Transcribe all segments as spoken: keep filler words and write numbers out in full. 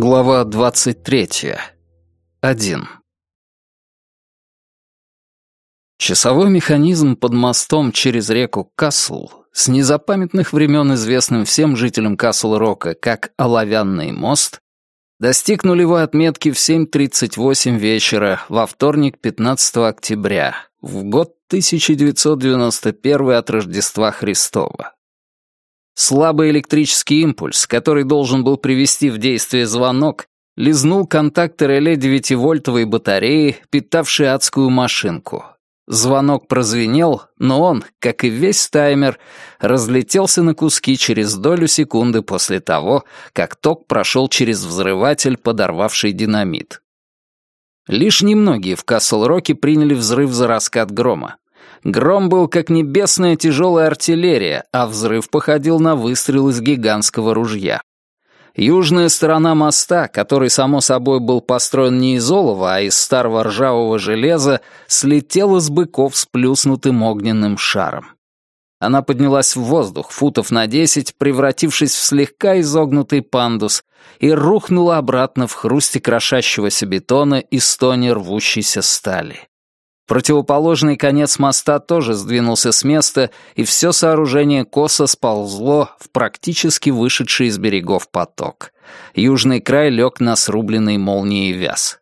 Глава двадцать третья. Один. Часовой механизм под мостом через реку Касл, с незапамятных времен известным всем жителям Касл-Рока как «Оловянный мост», достиг нулевой отметки в семь тридцать восемь вечера во вторник, пятнадцатого октября, в год тысяча девятьсот девяносто первый от Рождества Христова. Слабый электрический импульс, который должен был привести в действие звонок, лизнул контакты реле девятивольтовой батареи, питавшей адскую машинку. Звонок прозвенел, но он, как и весь таймер, разлетелся на куски через долю секунды после того, как ток прошел через взрыватель, подорвавший динамит. Лишь немногие в Касл-Роке приняли взрыв за раскат грома. Гром был как небесная тяжелая артиллерия, а взрыв походил на выстрел из гигантского ружья. Южная сторона моста, который, само собой, был построен не из олова, а из старого ржавого железа, слетела с быков с плюснутым огненным шаром. Она поднялась в воздух футов на десять, превратившись в слегка изогнутый пандус, и рухнула обратно в хрусте крошащегося бетона и стоне рвущейся стали. Противоположный конец моста тоже сдвинулся с места, и все сооружение косо сползло в практически вышедший из берегов поток. Южный край лег на срубленный молнией вяз.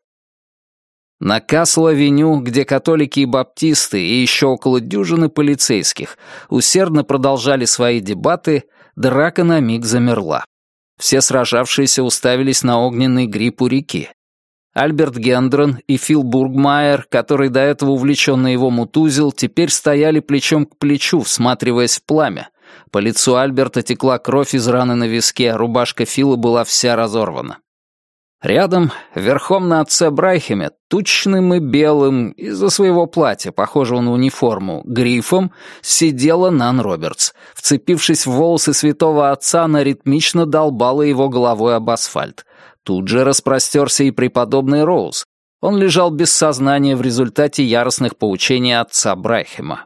На Касл-авеню, где католики и баптисты и еще около дюжины полицейских усердно продолжали свои дебаты, драка на миг замерла. Все сражавшиеся уставились на огненный гриб у реки. Альберт Гендрон и Фил Бургмайер, который до этого увлеченно его мутузил, теперь стояли плечом к плечу, всматриваясь в пламя. По лицу Альберта текла кровь из раны на виске, а рубашка Фила была вся разорвана. Рядом, верхом на отце Брайхеме, тучным и белым, из-за своего платья, похожего на униформу, грифом, сидела Нан Робертс. Вцепившись в волосы святого отца, она ритмично долбала его головой об асфальт. Тут же распростерся и преподобный Роуз. Он лежал без сознания в результате яростных поучений отца Брайхема.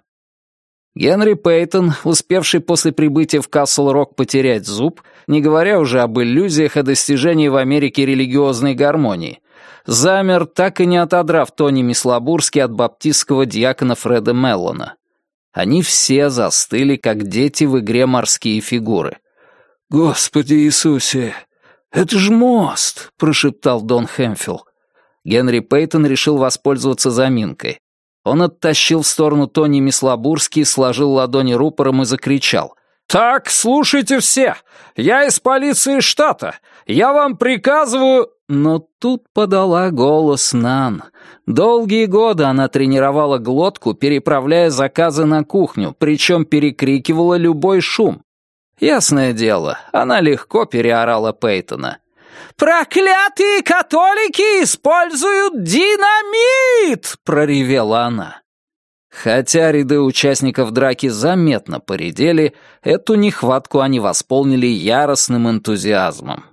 Генри Пейтон, успевший после прибытия в Касл-Рок потерять зуб, не говоря уже об иллюзиях о достижении в Америке религиозной гармонии, замер, так и не отодрав Тони Мислобурски от баптистского диакона Фреда Меллона. Они все застыли, как дети в игре «Морские фигуры». «Господи Иисусе! «Это ж мост!» — прошептал Дон Хэмфилл. Генри Пейтон решил воспользоваться заминкой. Он оттащил в сторону Тони Мислобурски, сложил ладони рупором и закричал. «Так, слушайте все! Я из полиции штата! Я вам приказываю...» Но тут подала голос Нан. Долгие годы она тренировала глотку, переправляя заказы на кухню, причем перекрикивала любой шум. Ясное дело, она легко переорала Пейтона. «Проклятые католики используют динамит!» — проревела она. Хотя ряды участников драки заметно поредели, эту нехватку они восполнили яростным энтузиазмом.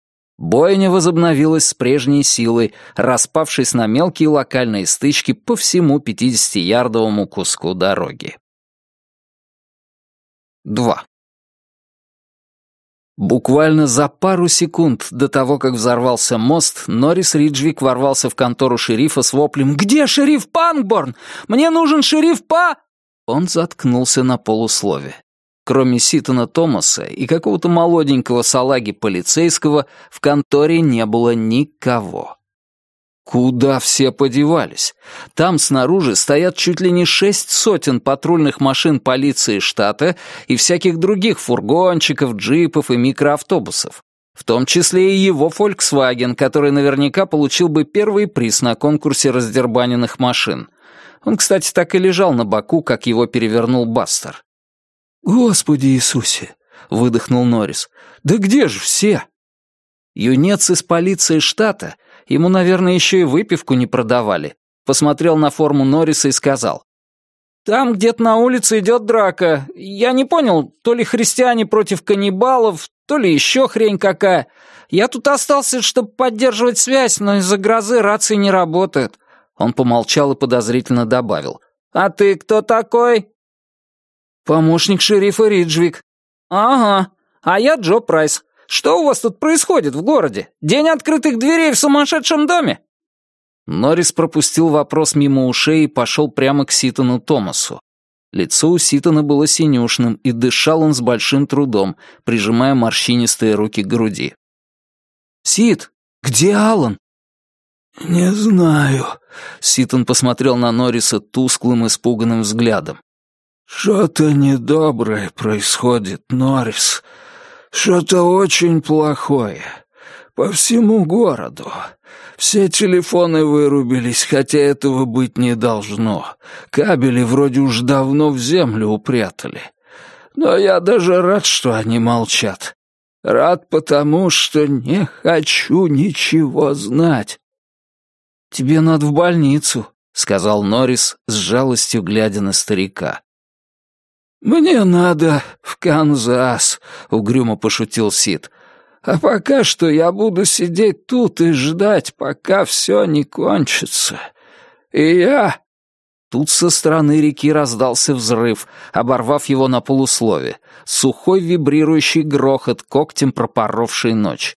Бойня возобновилась с прежней силой, распавшись на мелкие локальные стычки по всему пятидесятиярдовому куску дороги. Два. Буквально за пару секунд до того, как взорвался мост, Норрис Риджвик ворвался в контору шерифа с воплем «Где шериф Пангборн? Мне нужен шериф Па...» Он заткнулся на полуслове. Кроме Ситона Томаса и какого-то молоденького салаги полицейского, в конторе не было никого. Куда все подевались? Там снаружи стоят чуть ли не шесть сотен патрульных машин полиции штата и всяких других фургончиков, джипов и микроавтобусов, в том числе и его Volkswagen, который наверняка получил бы первый приз на конкурсе раздербаненных машин. Он, кстати, так и лежал на боку, как его перевернул Бастер. «Господи Иисусе!» — выдохнул Норрис. «Да где же все?» Юнец из полиции штата, ему, наверное, еще и выпивку не продавали, посмотрел на форму Норриса и сказал. «Там где-то на улице идет драка. Я не понял, то ли христиане против каннибалов, то ли еще хрень какая. Я тут остался, чтобы поддерживать связь, но из-за грозы рации не работают». Он помолчал и подозрительно добавил. «А ты кто такой?» «Помощник шерифа Риджвик». «Ага, а я Джо Прайс. Что у вас тут происходит в городе? День открытых дверей в сумасшедшем доме?» Норрис пропустил вопрос мимо ушей и пошел прямо к Ситону Томасу. Лицо у Ситона было синюшным, и дышал он с большим трудом, прижимая морщинистые руки к груди. «Сит, где Алан?» «Не знаю», — Ситон посмотрел на Норриса тусклым, испуганным взглядом. «Что-то недоброе происходит, Норрис. Что-то очень плохое. По всему городу. Все телефоны вырубились, хотя этого быть не должно. Кабели вроде уж давно в землю упрятали. Но я даже рад, что они молчат. Рад потому, что не хочу ничего знать». «Тебе надо в больницу», — сказал Норрис, с жалостью глядя на старика. «Мне надо в Канзас», — угрюмо пошутил Сид. «А пока что я буду сидеть тут и ждать, пока все не кончится. И я...» Тут со стороны реки раздался взрыв, оборвав его на полуслове. Сухой вибрирующий грохот, когтем пропоровший ночь.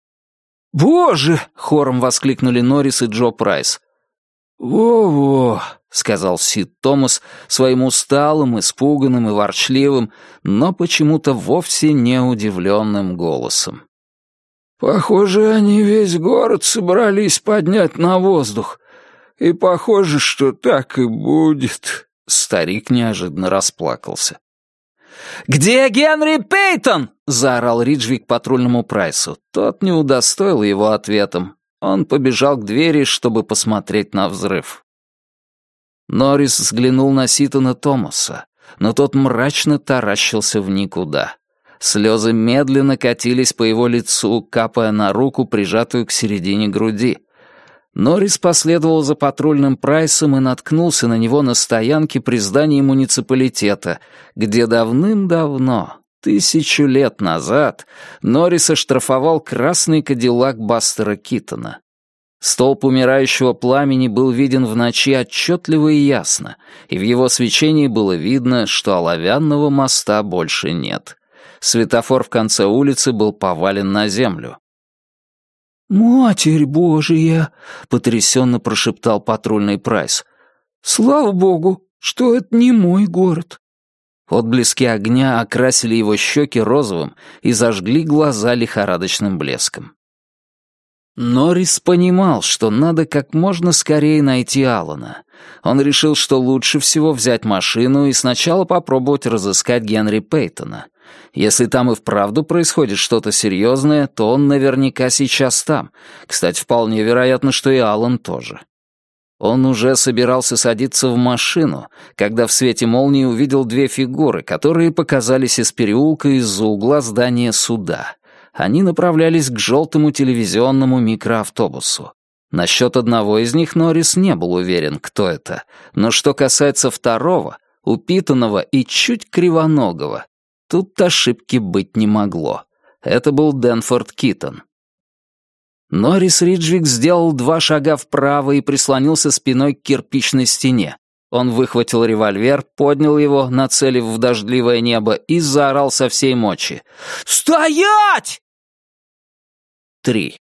«Боже!» — хором воскликнули Норрис и Джо Прайс. «Во-во», — сказал Сид Томас своим усталым, испуганным и ворчливым, но почему-то вовсе не удивленным голосом. «Похоже, они весь город собрались поднять на воздух. И похоже, что так и будет». Старик неожиданно расплакался. «Где Генри Пейтон?» — заорал Риджвик патрульному Прайсу. Тот не удостоил его ответом. Он побежал к двери, чтобы посмотреть на взрыв. Норрис взглянул на Ситона Томаса, но тот мрачно таращился в никуда. Слезы медленно катились по его лицу, капая на руку, прижатую к середине груди. Норрис последовал за патрульным Прайсом и наткнулся на него на стоянке при здании муниципалитета, где давным-давно, тысячу лет назад, Норрис оштрафовал красный кадиллак Бастера Китона. Столб умирающего пламени был виден в ночи отчетливо и ясно, и в его свечении было видно, что оловянного моста больше нет. Светофор в конце улицы был повален на землю. «Матерь Божия!» — потрясенно прошептал патрульный Прайс. «Слава Богу, что это не мой город!» Отблески огня окрасили его щеки розовым и зажгли глаза лихорадочным блеском. Норрис понимал, что надо как можно скорее найти Алана. Он решил, что лучше всего взять машину и сначала попробовать разыскать Генри Пейтона. Если там и вправду происходит что-то серьезное, то он наверняка сейчас там. Кстати, вполне вероятно, что и Алан тоже. Он уже собирался садиться в машину, когда в свете молнии увидел две фигуры, которые показались из переулка из-за угла здания суда. Они направлялись к желтому телевизионному микроавтобусу. Насчет одного из них Норрис не был уверен, кто это. Но что касается второго, упитанного и чуть кривоногого, тут ошибки быть не могло. Это был Дэнфорд Китон. Норрис Риджвик сделал два шага вправо и прислонился спиной к кирпичной стене. Он выхватил револьвер, поднял его, нацелив в дождливое небо, и заорал со всей мочи. «Стоять!» Три.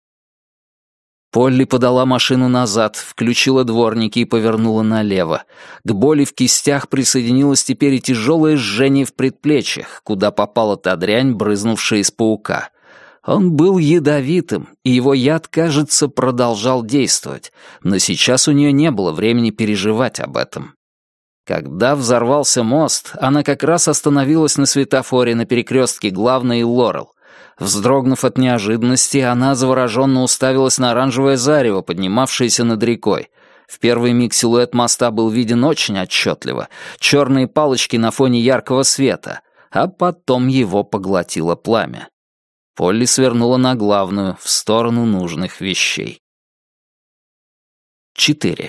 Полли подала машину назад, включила дворники и повернула налево. К боли в кистях присоединилось теперь и тяжелое жжение в предплечьях, куда попала та дрянь, брызнувшая из паука. Он был ядовитым, и его яд, кажется, продолжал действовать, но сейчас у нее не было времени переживать об этом. Когда взорвался мост, она как раз остановилась на светофоре на перекрестке Главной и Лорел. Вздрогнув от неожиданности, она завороженно уставилась на оранжевое зарево, поднимавшееся над рекой. В первый миг силуэт моста был виден очень отчетливо, черные палочки на фоне яркого света, а потом его поглотило пламя. Полли свернула на главную, в сторону нужных вещей. Четыре.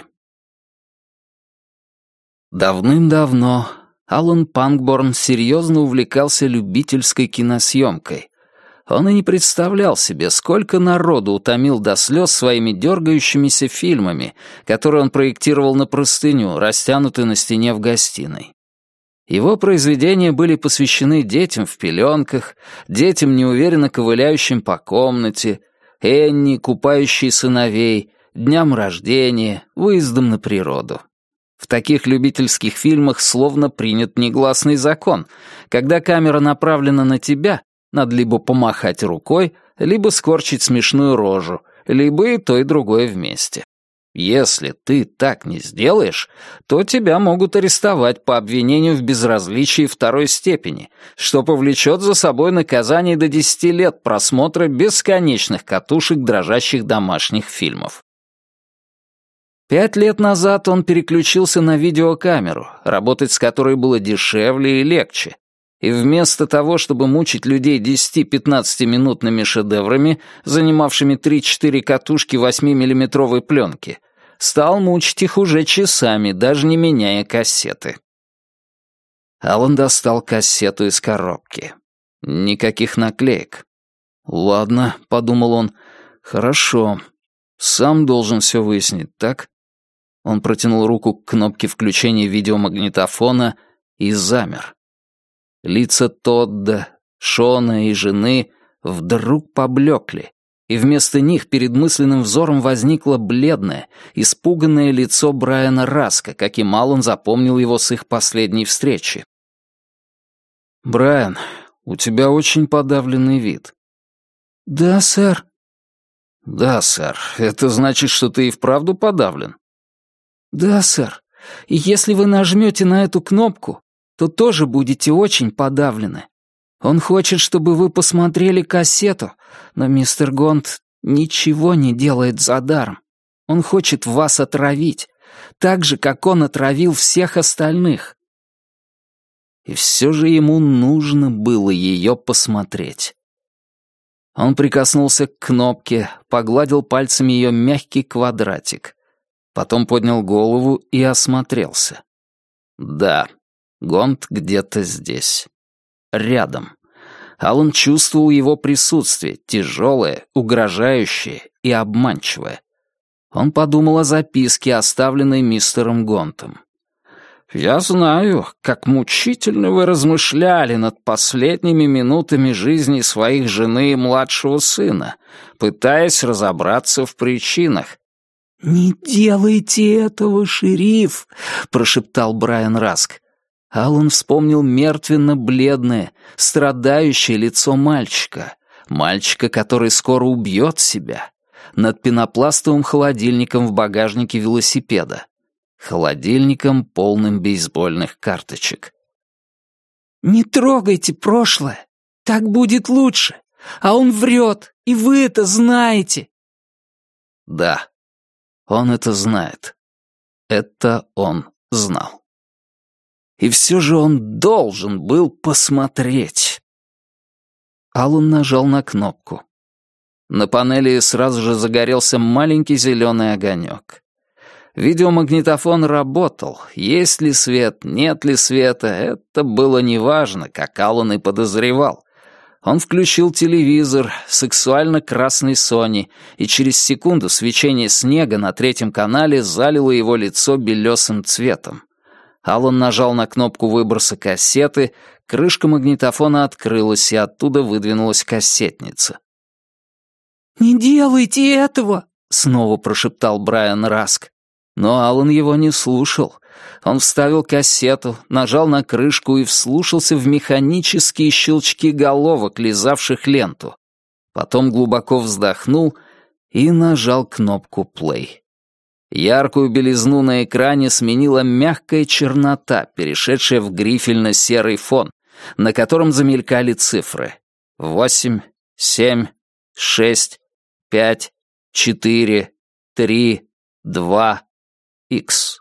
Давным-давно Алан Панкборн серьезно увлекался любительской киносъемкой. Он и не представлял себе, сколько народу утомил до слез своими дергающимися фильмами, которые он проектировал на простыню, растянутую на стене в гостиной. Его произведения были посвящены детям в пеленках, детям, неуверенно ковыляющим по комнате, Энни, купающей сыновей, дням рождения, выездом на природу. В таких любительских фильмах словно принят негласный закон. Когда камера направлена на тебя, надо либо помахать рукой, либо скорчить смешную рожу, либо и то, и другое вместе. Если ты так не сделаешь, то тебя могут арестовать по обвинению в безразличии второй степени, что повлечет за собой наказание до десяти лет просмотра бесконечных катушек дрожащих домашних фильмов. Пять лет назад он переключился на видеокамеру, работать с которой было дешевле и легче, и вместо того, чтобы мучить людей десяти-пятнадцатиминутными шедеврами, занимавшими три-четыре катушки восьмимиллиметровой пленки, стал мучить их уже часами, даже не меняя кассеты. Алан достал кассету из коробки. Никаких наклеек. «Ладно», — подумал он, — «хорошо. Сам должен все выяснить, так?» Он протянул руку к кнопке включения видеомагнитофона и замер. Лица Тодда, Шона и жены вдруг поблекли, и вместо них перед мысленным взором возникло бледное, испуганное лицо Брайана Раска, каким Алан запомнил его с их последней встречи. «Брайан, у тебя очень подавленный вид». «Да, сэр». «Да, сэр. Это значит, что ты и вправду подавлен?» «Да, сэр. И если вы нажмете на эту кнопку, то тоже будете очень подавлены. Он хочет, чтобы вы посмотрели кассету, но мистер Гонт ничего не делает за даром. Он хочет вас отравить, так же, как он отравил всех остальных». И все же ему нужно было ее посмотреть. Он прикоснулся к кнопке, погладил пальцами ее мягкий квадратик. Потом поднял голову и осмотрелся. Да, Гонт где-то здесь. Рядом. Алан чувствовал его присутствие, тяжелое, угрожающее и обманчивое. Он подумал о записке, оставленной мистером Гонтом. «Я знаю, как мучительно вы размышляли над последними минутами жизни своих жены и младшего сына, пытаясь разобраться в причинах». «Не делайте этого, шериф», — прошептал Брайан Раск. Алан вспомнил мертвенно-бледное, страдающее лицо мальчика, мальчика, который скоро убьет себя, над пенопластовым холодильником в багажнике велосипеда, холодильником, полным бейсбольных карточек. «Не трогайте прошлое, так будет лучше, а он врет, и вы это знаете». Да, он это знает. Это он знал. И все же он должен был посмотреть. Алан нажал на кнопку. На панели сразу же загорелся маленький зеленый огонек. Видеомагнитофон работал. Есть ли свет, нет ли света, это было неважно, как Алан и подозревал. Он включил телевизор, сексуально-красный Sony, и через секунду свечение снега на третьем канале залило его лицо белесым цветом. Алан нажал на кнопку выброса кассеты, крышка магнитофона открылась, и оттуда выдвинулась кассетница. «Не делайте этого!» — снова прошептал Брайан Раск. Но Алан его не слушал. Он вставил кассету, нажал на крышку и вслушался в механические щелчки головок, лизавших ленту. Потом глубоко вздохнул и нажал кнопку «плей». Яркую белизну на экране сменила мягкая чернота, перешедшая в грифельно-серый фон, на котором замелькали цифры. Восемь, семь, шесть, пять, четыре, три, два, икс.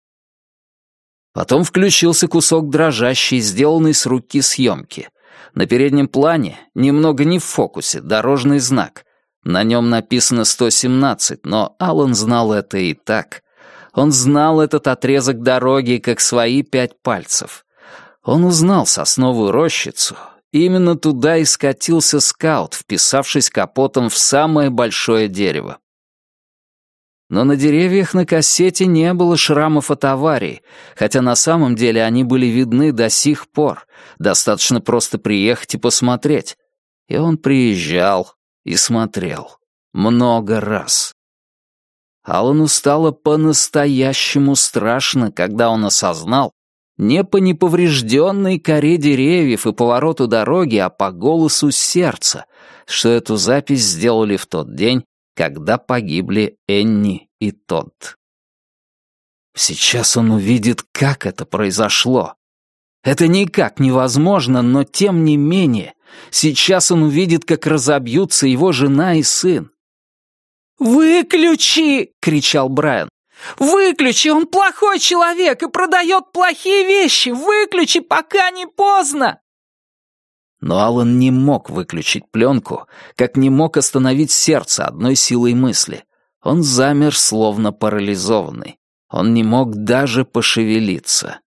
Потом включился кусок дрожащей, сделанной с руки съемки. На переднем плане, немного не в фокусе, дорожный знак. На нем написано сто семнадцать, но Алан знал это и так. Он знал этот отрезок дороги, как свои пять пальцев. Он узнал сосновую рощицу. Именно туда и скатился скаут, вписавшись капотом в самое большое дерево. Но на деревьях на кассете не было шрамов от аварии, хотя на самом деле они были видны до сих пор. Достаточно просто приехать и посмотреть. И он приезжал и смотрел. Много раз. Алану стало по-настоящему страшно, когда он осознал, не по неповрежденной коре деревьев и повороту дороги, а по голосу сердца, что эту запись сделали в тот день, когда погибли Энни и Тодд. Сейчас он увидит, как это произошло. Это никак невозможно, но тем не менее, сейчас он увидит, как разобьются его жена и сын. «Выключи!» — кричал Брайан. «Выключи! Он плохой человек и продает плохие вещи! Выключи, пока не поздно!» Но Алан не мог выключить пленку, как не мог остановить сердце одной силой мысли. Он замер, словно парализованный. Он не мог даже пошевелиться.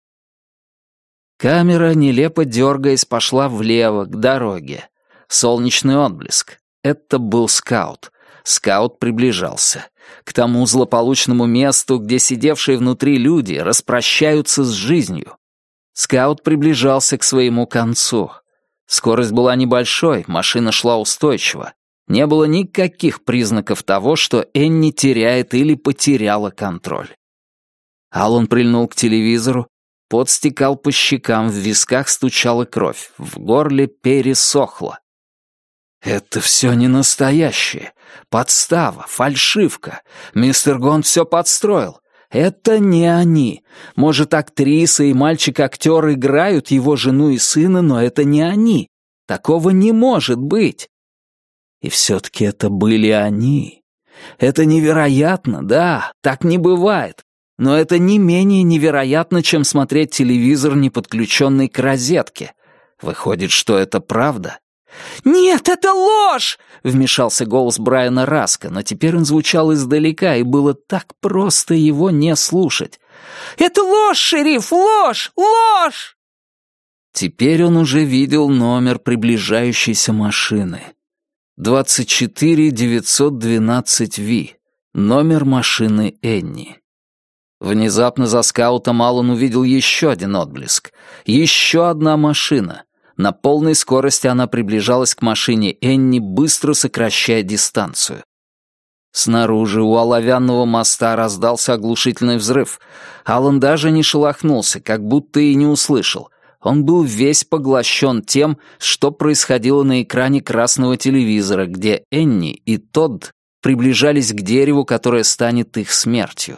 Камера, нелепо дергаясь, пошла влево, к дороге. Солнечный отблеск. Это был скаут. Скаут приближался. К тому злополучному месту, где сидевшие внутри люди распрощаются с жизнью. Скаут приближался к своему концу. Скорость была небольшой, машина шла устойчиво. Не было никаких признаков того, что Энни теряет или потеряла контроль. Алан прильнул к телевизору, пот стекал по щекам, в висках стучала кровь, в горле пересохло. Это все не настоящее. Подстава, фальшивка. Мистер Гон все подстроил. Это не они. Может, актриса и мальчик-актер играют его жену и сына, но это не они. Такого не может быть. И все-таки это были они. Это невероятно, да, так не бывает. Но это не менее невероятно, чем смотреть телевизор, не подключенный к розетке. Выходит, что это правда? «Нет, это ложь!» — вмешался голос Брайана Раска, но теперь он звучал издалека, и было так просто его не слушать. «Это ложь, шериф, ложь, ложь!» Теперь он уже видел номер приближающейся машины. двадцать четыре девятьсот двенадцать Ви. Номер машины Энни. Внезапно за скаутом Алан увидел еще один отблеск. Еще одна машина. На полной скорости она приближалась к машине Энни, быстро сокращая дистанцию. Снаружи у оловянного моста раздался оглушительный взрыв. Алан даже не шелохнулся, как будто и не услышал. Он был весь поглощен тем, что происходило на экране красного телевизора, где Энни и Тодд приближались к дереву, которое станет их смертью.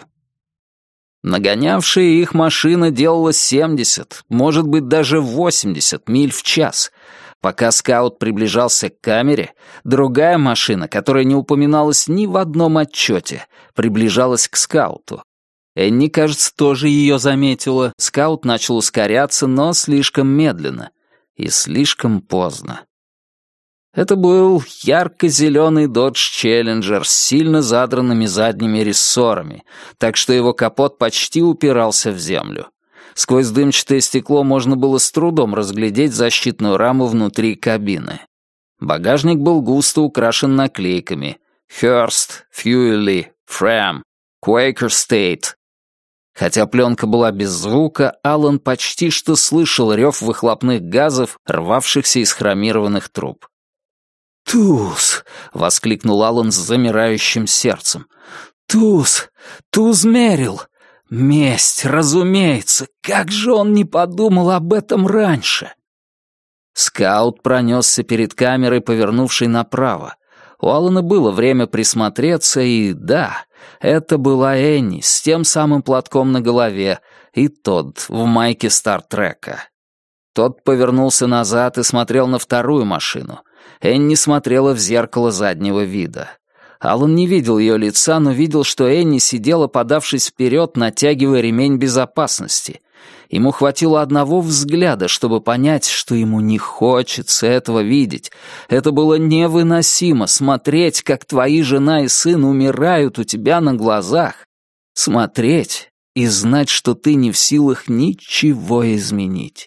Нагонявшая их машина делала семьдесят, может быть, даже восемьдесят миль в час. Пока скаут приближался к камере, другая машина, которая не упоминалась ни в одном отчете, приближалась к скауту. Энни, кажется, тоже ее заметила. Скаут начал ускоряться, но слишком медленно и слишком поздно. Это был ярко-зеленый Dodge Challenger с сильно задранными задними рессорами, так что его капот почти упирался в землю. Сквозь дымчатое стекло можно было с трудом разглядеть защитную раму внутри кабины. Багажник был густо украшен наклейками «Hearst», «Fuely», «Fram», «Quaker State». Хотя пленка была без звука, Алан почти что слышал рев выхлопных газов, рвавшихся из хромированных труб. «Туз!» — воскликнул Алан с замирающим сердцем. «Туз! Туз Мерил! Месть, разумеется! Как же он не подумал об этом раньше!» Скаут пронесся перед камерой, повернувшей направо. У Алана было время присмотреться, и да, это была Энни с тем самым платком на голове и Тодд в майке Стартрека. Тодд повернулся назад и смотрел на вторую машину. Энни смотрела в зеркало заднего вида. Алан не видел ее лица, но видел, что Энни сидела, подавшись вперед, натягивая ремень безопасности. Ему хватило одного взгляда, чтобы понять, что ему не хочется этого видеть. Это было невыносимо — смотреть, как твои жена и сын умирают у тебя на глазах. Смотреть и знать, что ты не в силах ничего изменить.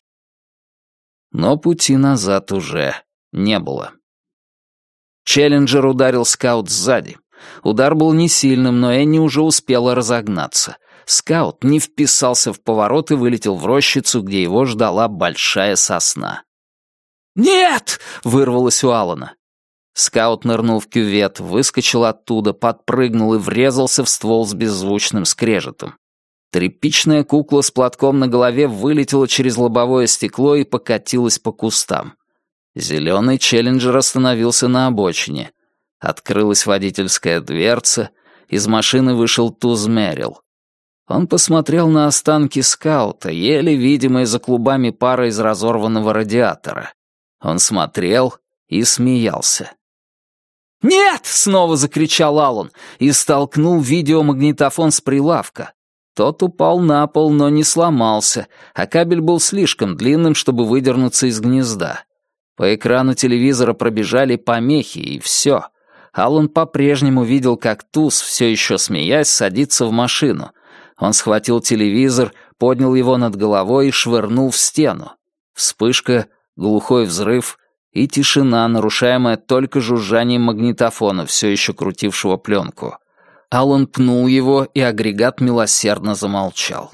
Но пути назад уже не было. Челленджер ударил скаут сзади. Удар был не сильным, но Энни уже успела разогнаться. Скаут не вписался в поворот и вылетел в рощицу, где его ждала большая сосна. «Нет!» — вырвалось у Алана. Скаут нырнул в кювет, выскочил оттуда, подпрыгнул и врезался в ствол с беззвучным скрежетом. Тряпичная кукла с платком на голове вылетела через лобовое стекло и покатилась по кустам. Зеленый челленджер остановился на обочине. Открылась водительская дверца, из машины вышел Туз Меррилл. Он посмотрел на останки скаута, еле видимые за клубами пара из разорванного радиатора. Он смотрел и смеялся. «Нет!» — снова закричал Аллан и столкнул видеомагнитофон с прилавка. Тот упал на пол, но не сломался, а кабель был слишком длинным, чтобы выдернуться из гнезда. По экрану телевизора пробежали помехи, и все. Аллан по-прежнему видел, как Туз, все еще смеясь, садится в машину. Он схватил телевизор, поднял его над головой и швырнул в стену. Вспышка, глухой взрыв и тишина, нарушаемая только жужжанием магнитофона, все еще крутившего пленку. Аллан пнул его, и агрегат милосердно замолчал.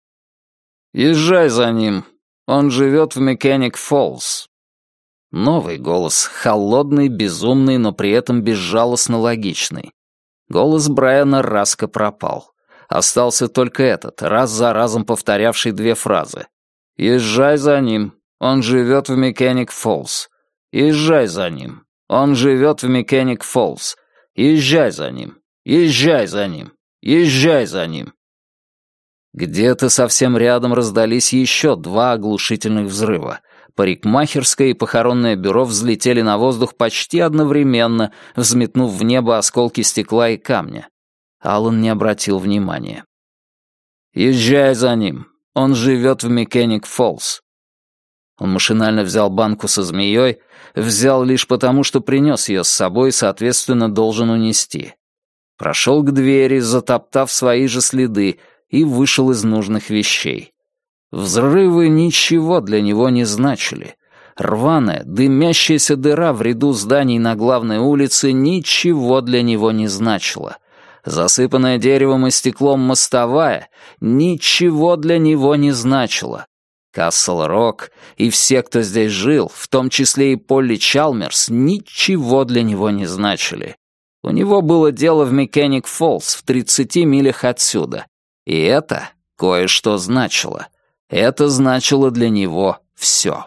«Езжай за ним. Он живет в Меканик-Фоллс». Новый голос, холодный, безумный, но при этом безжалостно логичный. Голос Брайана Раска пропал. Остался только этот, раз за разом повторявший две фразы. «Езжай за ним. Он живет в Меканик-Фоллс. Езжай за ним. Он живет в Меканик-Фоллс. Езжай за ним. Езжай за ним. Езжай за ним». Где-то совсем рядом раздались еще два оглушительных взрыва. Парикмахерское и похоронное бюро взлетели на воздух почти одновременно, взметнув в небо осколки стекла и камня. Аллан не обратил внимания. «Езжай за ним. Он живет в Меканик-Фоллс». Он машинально взял банку со змеей, взял лишь потому, что принес ее с собой и, соответственно, должен унести. Прошел к двери, затоптав свои же следы, и вышел из нужных вещей. Взрывы ничего для него не значили. Рваная, дымящаяся дыра в ряду зданий на главной улице ничего для него не значила. Засыпанная деревом и стеклом мостовая ничего для него не значила. Касл-Рок и все, кто здесь жил, в том числе и Полли Чалмерс, ничего для него не значили. У него было дело в Меканик-Фоллс в тридцати милях отсюда. И это кое-что значило. Это значило для него все.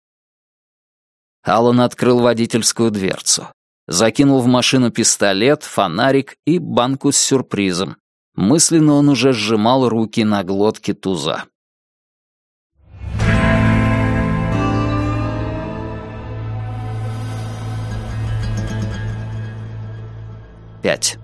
Аллан открыл водительскую дверцу. Закинул в машину пистолет, фонарик и банку с сюрпризом. Мысленно он уже сжимал руки на глотке Туза. Пять.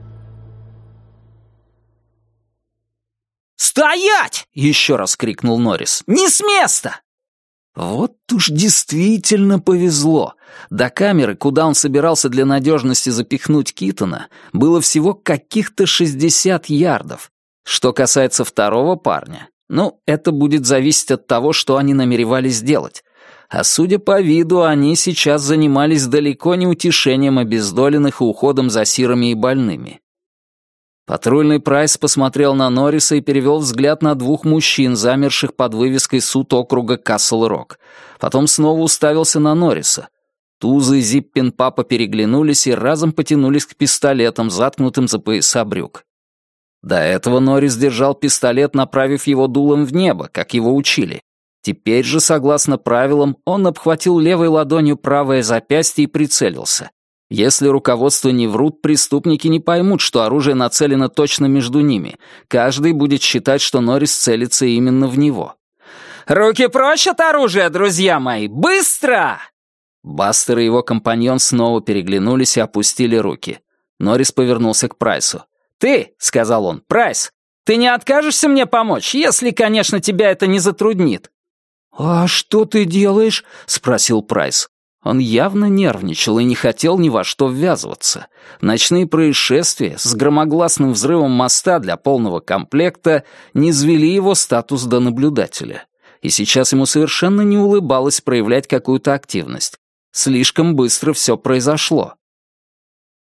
«Стоять!» — еще раз крикнул Норрис. «Не с места!» Вот уж действительно повезло. До камеры, куда он собирался для надежности запихнуть Китона, было всего каких-то шестьдесят ярдов. Что касается второго парня, ну, это будет зависеть от того, что они намеревались сделать. А судя по виду, они сейчас занимались далеко не утешением обездоленных и уходом за сирыми и больными. Патрульный Прайс посмотрел на Норриса и перевел взгляд на двух мужчин, замерших под вывеской суд округа Касл-Рок. Потом снова уставился на Норриса. Туза и Зиппин-папа переглянулись и разом потянулись к пистолетам, заткнутым за пояса брюк. До этого Норрис держал пистолет, направив его дулом в небо, как его учили. Теперь же, согласно правилам, он обхватил левой ладонью правое запястье и прицелился. Если руководство не врут, преступники не поймут, что оружие нацелено точно между ними. Каждый будет считать, что Норрис целится именно в него. «Руки прочь от оружия, друзья мои! Быстро!» Бастер и его компаньон снова переглянулись и опустили руки. Норрис повернулся к Прайсу. «Ты, — сказал он, — Прайс, ты не откажешься мне помочь, если, конечно, тебя это не затруднит?» «А что ты делаешь?» — спросил Прайс. Он явно нервничал и не хотел ни во что ввязываться. Ночные происшествия с громогласным взрывом моста для полного комплекта низвели его статус до наблюдателя. И сейчас ему совершенно не улыбалось проявлять какую-то активность. Слишком быстро все произошло.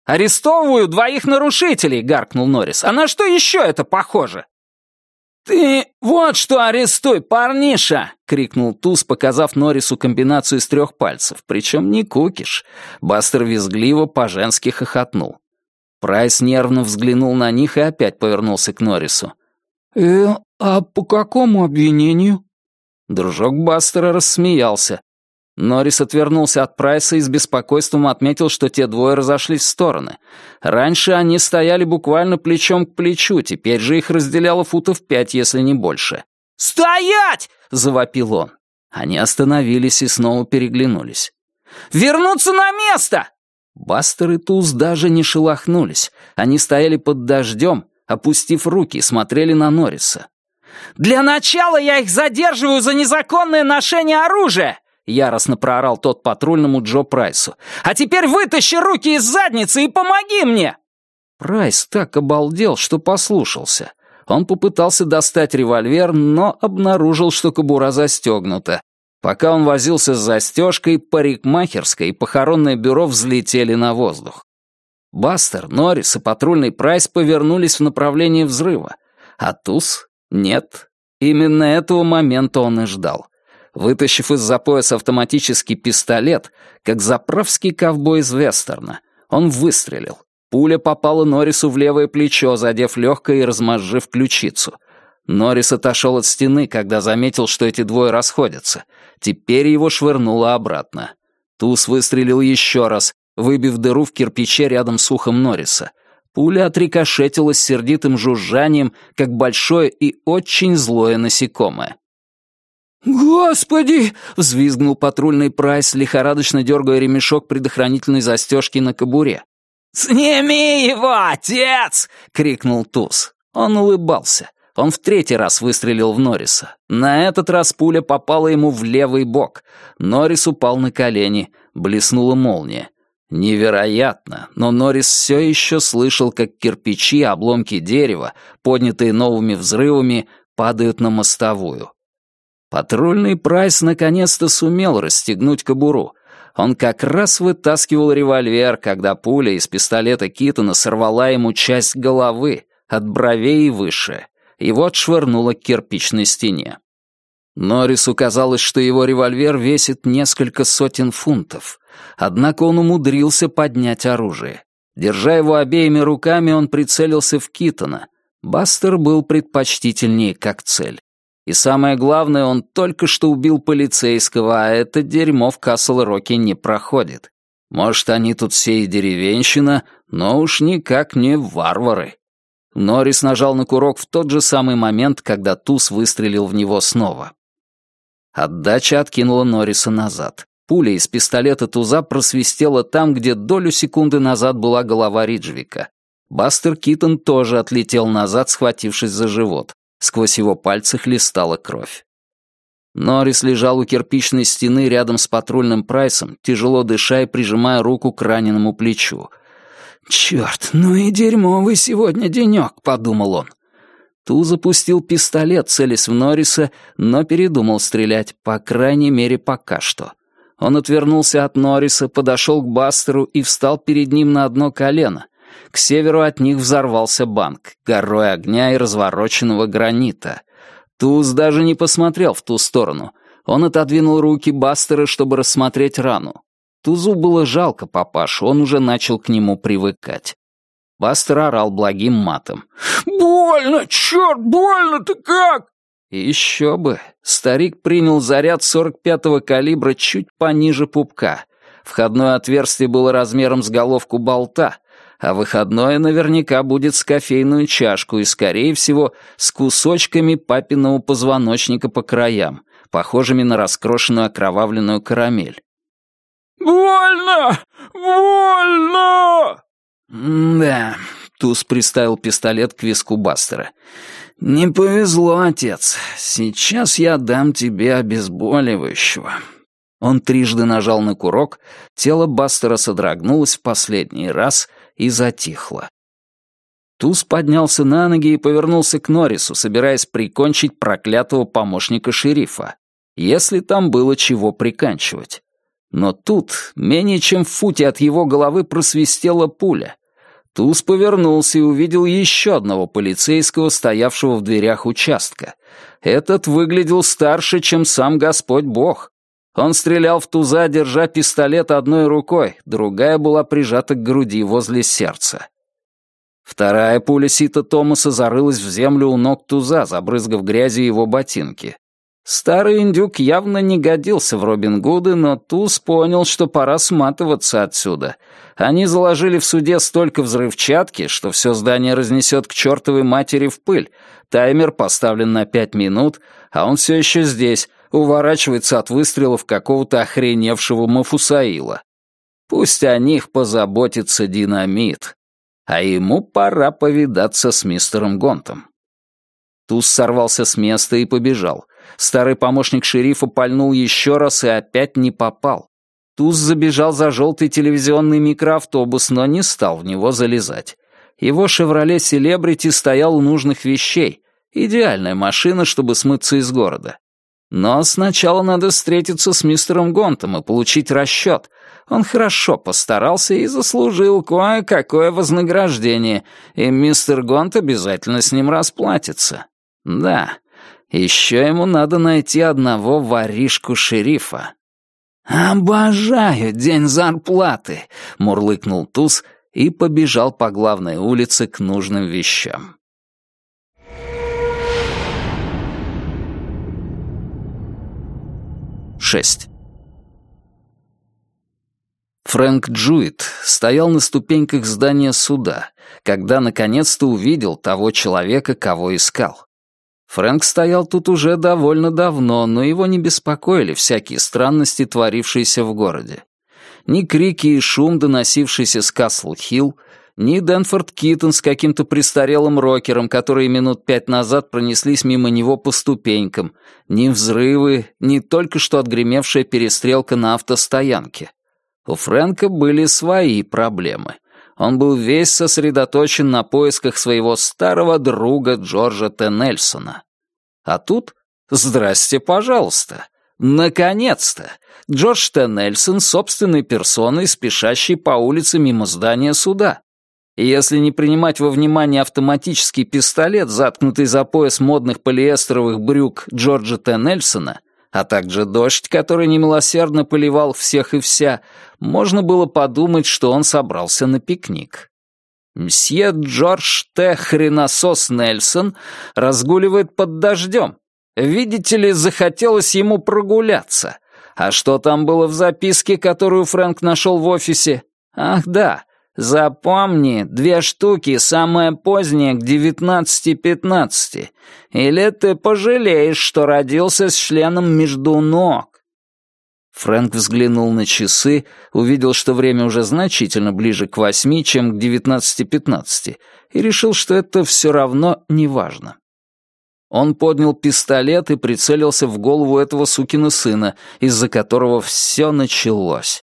«Арестовываю двоих нарушителей!» — гаркнул Норрис. «А на что еще это похоже?» «Ты вот что арестуй, парниша!» — крикнул Туз, показав Норрису комбинацию из трех пальцев. Причем не кукиш. Бастер визгливо по-женски хохотнул. Прайс нервно взглянул на них и опять повернулся к Норрису. «Э, а по какому обвинению?» Дружок Бастера рассмеялся. Норрис отвернулся от Прайса и с беспокойством отметил, что те двое разошлись в стороны. Раньше они стояли буквально плечом к плечу, теперь же их разделяло футов пять, если не больше. «Стоять!» — завопил он. Они остановились и снова переглянулись. «Вернуться на место!» Бастер и Туз даже не шелохнулись. Они стояли под дождем, опустив руки, и смотрели на Норриса. «Для начала я их задерживаю за незаконное ношение оружия!» — яростно проорал тот патрульному Джо Прайсу. «А теперь вытащи руки из задницы и помоги мне!» Прайс так обалдел, что послушался. Он попытался достать револьвер, но обнаружил, что кобура застегнута. Пока он возился с застежкой, парикмахерская и похоронное бюро взлетели на воздух. Бастер, Норрис и патрульный Прайс повернулись в направлении взрыва, а Туз — нет. Именно этого момента он и ждал. Вытащив из-за пояса автоматический пистолет, как заправский ковбой из вестерна, он выстрелил. Пуля попала Норрису в левое плечо, задев легкое и размозжив ключицу. Норрис отошел от стены, когда заметил, что эти двое расходятся. Теперь его швырнуло обратно. Туз выстрелил еще раз, выбив дыру в кирпиче рядом с ухом Норриса. Пуля отрикошетила с сердитым жужжанием, как большое и очень злое насекомое. «Господи!» — взвизгнул патрульный Прайс, лихорадочно дергая ремешок предохранительной застежки на кобуре. «Сними его, отец!» — крикнул Туз. Он улыбался. Он в третий раз выстрелил в Норриса. На этот раз пуля попала ему в левый бок. Норрис упал на колени. Блеснула молния. Невероятно, но Норрис все еще слышал, как кирпичи и обломки дерева, поднятые новыми взрывами, падают на мостовую. Патрульный Прайс наконец-то сумел расстегнуть кобуру. Он как раз вытаскивал револьвер, когда пуля из пистолета Китона сорвала ему часть головы, от бровей и выше, и вот швырнула к кирпичной стене. Норрису казалось, что его револьвер весит несколько сотен фунтов, однако он умудрился поднять оружие. Держа его обеими руками, он прицелился в Китона. Бастер был предпочтительнее как цель. И самое главное, он только что убил полицейского, а это дерьмо в Касл-Роке не проходит. Может, они тут все и деревенщина, но уж никак не варвары. Норрис нажал на курок в тот же самый момент, когда Туз выстрелил в него снова. Отдача откинула Норриса назад. Пуля из пистолета Туза просвистела там, где долю секунды назад была голова Риджвика. Бастер Китон тоже отлетел назад, схватившись за живот. Сквозь его пальцы хлестала кровь. Норрис лежал у кирпичной стены рядом с патрульным Прайсом, тяжело дыша и прижимая руку к раненому плечу. «Черт, ну и дерьмовый сегодня денек», — подумал он. Туз запустил пистолет, целясь в Норриса, но передумал стрелять, по крайней мере, пока что. Он отвернулся от Норриса, подошел к Бастеру и встал перед ним на одно колено. К северу от них взорвался банк, горой огня и развороченного гранита. Туз даже не посмотрел в ту сторону. Он отодвинул руки Бастера, чтобы рассмотреть рану. Тузу было жалко папашу, он уже начал к нему привыкать. Бастер орал благим матом. «Больно! Черт, больно-то как!» И еще бы. Старик принял заряд сорок пятого калибра чуть пониже пупка. Входное отверстие было размером с головку болта, а выходное наверняка будет с кофейную чашку и, скорее всего, с кусочками папиного позвоночника по краям, похожими на раскрошенную окровавленную карамель. «Больно! Больно!» «Да», — Туз приставил пистолет к виску Бастера. «Не повезло, отец. Сейчас я дам тебе обезболивающего». Он трижды нажал на курок, тело Бастера содрогнулось в последний раз и затихло. Туз поднялся на ноги и повернулся к Норрису, собираясь прикончить проклятого помощника шерифа, если там было чего приканчивать. Но тут, менее чем в футе от его головы, просвистела пуля. Туз повернулся и увидел еще одного полицейского, стоявшего в дверях участка. Этот выглядел старше, чем сам Господь Бог. Он стрелял в Туза, держа пистолет одной рукой, другая была прижата к груди возле сердца. Вторая пуля Сита Томаса зарылась в землю у ног Туза, забрызгав грязью его ботинки. Старый индюк явно не годился в Робин Гуды, но Туз понял, что пора сматываться отсюда. Они заложили в суде столько взрывчатки, что все здание разнесет к чертовой матери в пыль. Таймер поставлен на пять минут, а он все еще здесь, уворачивается от выстрелов какого-то охреневшего Мафусаила. Пусть о них позаботится динамит. А ему пора повидаться с мистером Гонтом. Туз сорвался с места и побежал. Старый помощник шерифа пальнул еще раз и опять не попал. Туз забежал за желтый телевизионный микроавтобус, но не стал в него залезать. Его «Шевроле Селебрити» стоял у нужных вещей. Идеальная машина, чтобы смыться из города. Но сначала надо встретиться с мистером Гонтом и получить расчет. Он хорошо постарался и заслужил кое-какое вознаграждение, и мистер Гонт обязательно с ним расплатится. Да, еще ему надо найти одного воришку шерифа. «Обожаю день зарплаты!» — мурлыкнул Туз и побежал по главной улице к нужным вещам. шесть. Фрэнк Джуит стоял на ступеньках здания суда, когда наконец-то увидел того человека, кого искал. Фрэнк стоял тут уже довольно давно, но его не беспокоили всякие странности, творившиеся в городе. Ни крики и шум, доносившиеся с Касл-Хилл, ни Дэнфорд Киттон с каким-то престарелым рокером, которые минут пять назад пронеслись мимо него по ступенькам, ни взрывы, ни только что отгремевшая перестрелка на автостоянке. У Фрэнка были свои проблемы. Он был весь сосредоточен на поисках своего старого друга Джорджа Т. Нельсона. А тут, здрасте, пожалуйста, наконец-то, Джордж Т. Нельсон собственной персоной, спешащий по улице мимо здания суда. И если не принимать во внимание автоматический пистолет, заткнутый за пояс модных полиэстеровых брюк Джорджа Т. Нельсона, а также дождь, который немилосердно поливал всех и вся, можно было подумать, что он собрался на пикник. Мсье Джордж Т. Хреносос Нельсон разгуливает под дождем. Видите ли, захотелось ему прогуляться. А что там было в записке, которую Фрэнк нашел в офисе? Ах да, запомни, две штуки, самое позднее, к девятнадцати пятнадцати. Или ты пожалеешь, что родился с членом между ног. Фрэнк взглянул на часы, увидел, что время уже значительно ближе к восьми, чем к девятнадцати пятнадцати, и решил, что это все равно не важно. Он поднял пистолет и прицелился в голову этого сукина сына, из-за которого все началось.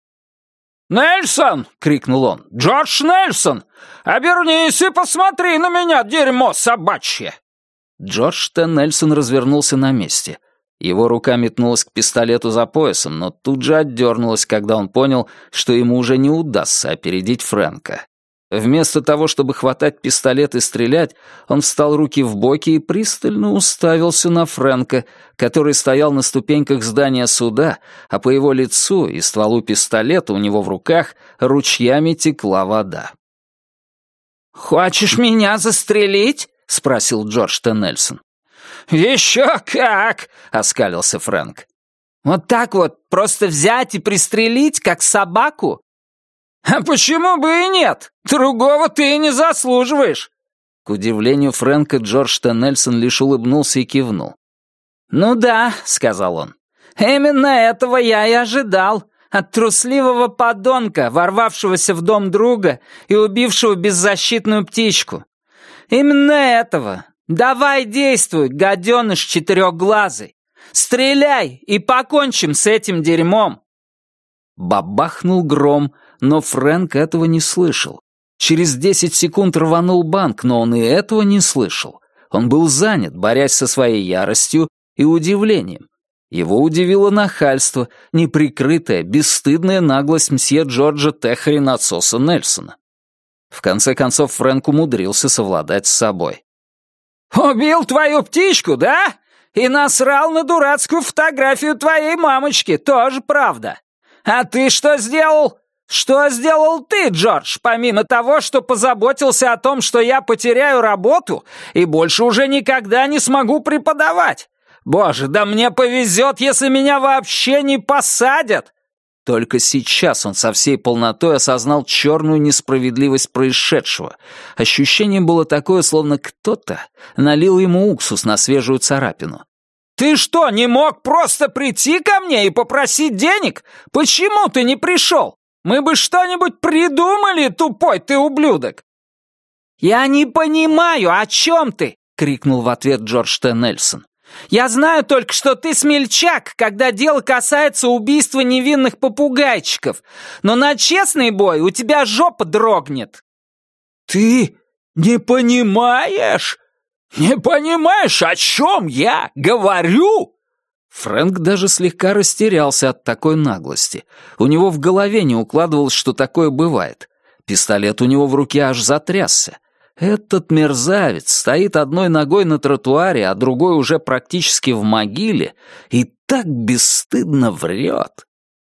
«Нельсон!» — крикнул он. «Джордж Нельсон! Обернись и посмотри на меня, дерьмо собачье!» Джордж Т. Нельсон развернулся на месте. Его рука метнулась к пистолету за поясом, но тут же отдернулась, когда он понял, что ему уже не удастся опередить Фрэнка. Вместо того, чтобы хватать пистолет и стрелять, он встал руки в боки и пристально уставился на Фрэнка, который стоял на ступеньках здания суда, а по его лицу и стволу пистолета у него в руках ручьями текла вода. «Хочешь меня застрелить?» — спросил Джордж Т. Нельсон. «Еще как!» — оскалился Фрэнк. «Вот так вот просто взять и пристрелить, как собаку?» «А почему бы и нет? Другого ты и не заслуживаешь!» К удивлению Фрэнка, Джордж Т. Нельсон лишь улыбнулся и кивнул. «Ну да», — сказал он, — «именно этого я и ожидал от трусливого подонка, ворвавшегося в дом друга и убившего беззащитную птичку. Именно этого. Давай действуй, гаденыш четырехглазый. Стреляй и покончим с этим дерьмом!» Бабахнул гром, но Фрэнк этого не слышал. Через десять секунд рванул банк, но он и этого не слышал. Он был занят, борясь со своей яростью и удивлением. Его удивило нахальство, неприкрытая, бесстыдная наглость мсье Джорджа Т. Хренатсоса Нельсона. В конце концов Фрэнк умудрился совладать с собой. «Убил твою птичку, да? И насрал на дурацкую фотографию твоей мамочки, тоже правда. А ты что сделал? Что сделал ты, Джордж, помимо того, что позаботился о том, что я потеряю работу и больше уже никогда не смогу преподавать? Боже, да мне повезет, если меня вообще не посадят!» Только сейчас он со всей полнотой осознал черную несправедливость происшедшего. Ощущение было такое, словно кто-то налил ему уксус на свежую царапину. «Ты что, не мог просто прийти ко мне и попросить денег? Почему ты не пришел? Мы бы что-нибудь придумали, тупой ты ублюдок!» «Я не понимаю, о чем ты?» — крикнул в ответ Джордж Т. Нельсон. «Я знаю только, что ты смельчак, когда дело касается убийства невинных попугайчиков, но на честный бой у тебя жопа дрогнет». «Ты не понимаешь? Не понимаешь, о чем я говорю?» Фрэнк даже слегка растерялся от такой наглости. У него в голове не укладывалось, что такое бывает. Пистолет у него в руке аж затрясся. Этот мерзавец стоит одной ногой на тротуаре, а другой уже практически в могиле, и так бесстыдно врет.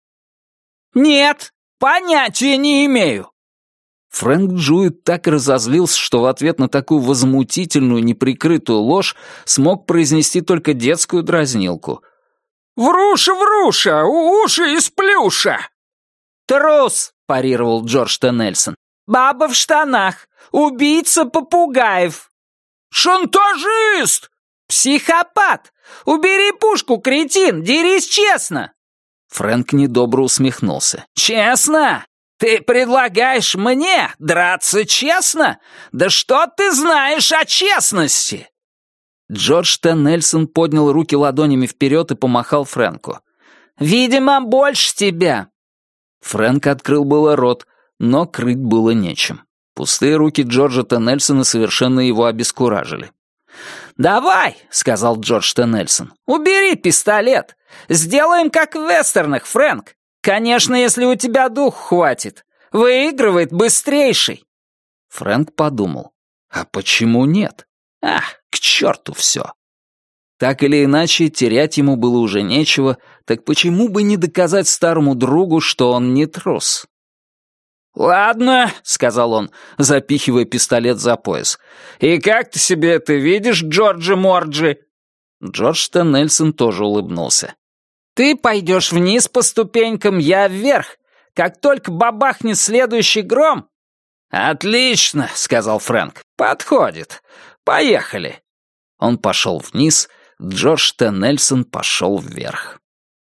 «Нет, понятия не имею». Фрэнк Джуит так разозлился, что в ответ на такую возмутительную, неприкрытую ложь смог произнести только детскую дразнилку. «Вруша, вруша, уши из плюша!» «Трус!» — парировал Джордж Т. Нельсон. «Баба в штанах! Убийца попугаев!» «Шантажист!» «Психопат! Убери пушку, кретин! Дерись честно!» Фрэнк недобро усмехнулся. «Честно? Ты предлагаешь мне драться честно? Да что ты знаешь о честности?» Джордж Т. Нельсон поднял руки ладонями вперед и помахал Фрэнку. «Видимо, больше тебя». Фрэнк открыл было рот, но крыть было нечем. Пустые руки Джорджа Т. Нельсона совершенно его обескуражили. «Давай», — сказал Джордж Т. Нельсон, — «убери пистолет. Сделаем как в вестернах, Фрэнк. Конечно, если у тебя дух хватит. Выигрывает быстрейший». Фрэнк подумал, а почему нет? Ах, к черту все. Так или иначе, терять ему было уже нечего, так почему бы не доказать старому другу, что он не трус? «Ладно», — сказал он, запихивая пистолет за пояс. «И как ты себе это видишь, Джорджи Морджи?» Джордж Т. Нельсон тоже улыбнулся. «Ты пойдешь вниз по ступенькам, я вверх. Как только бабахнет следующий гром...» «Отлично», — сказал Фрэнк. «Подходит. Поехали». Он пошел вниз, Джордж Т. Нельсон пошел вверх.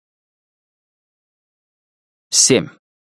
Семь.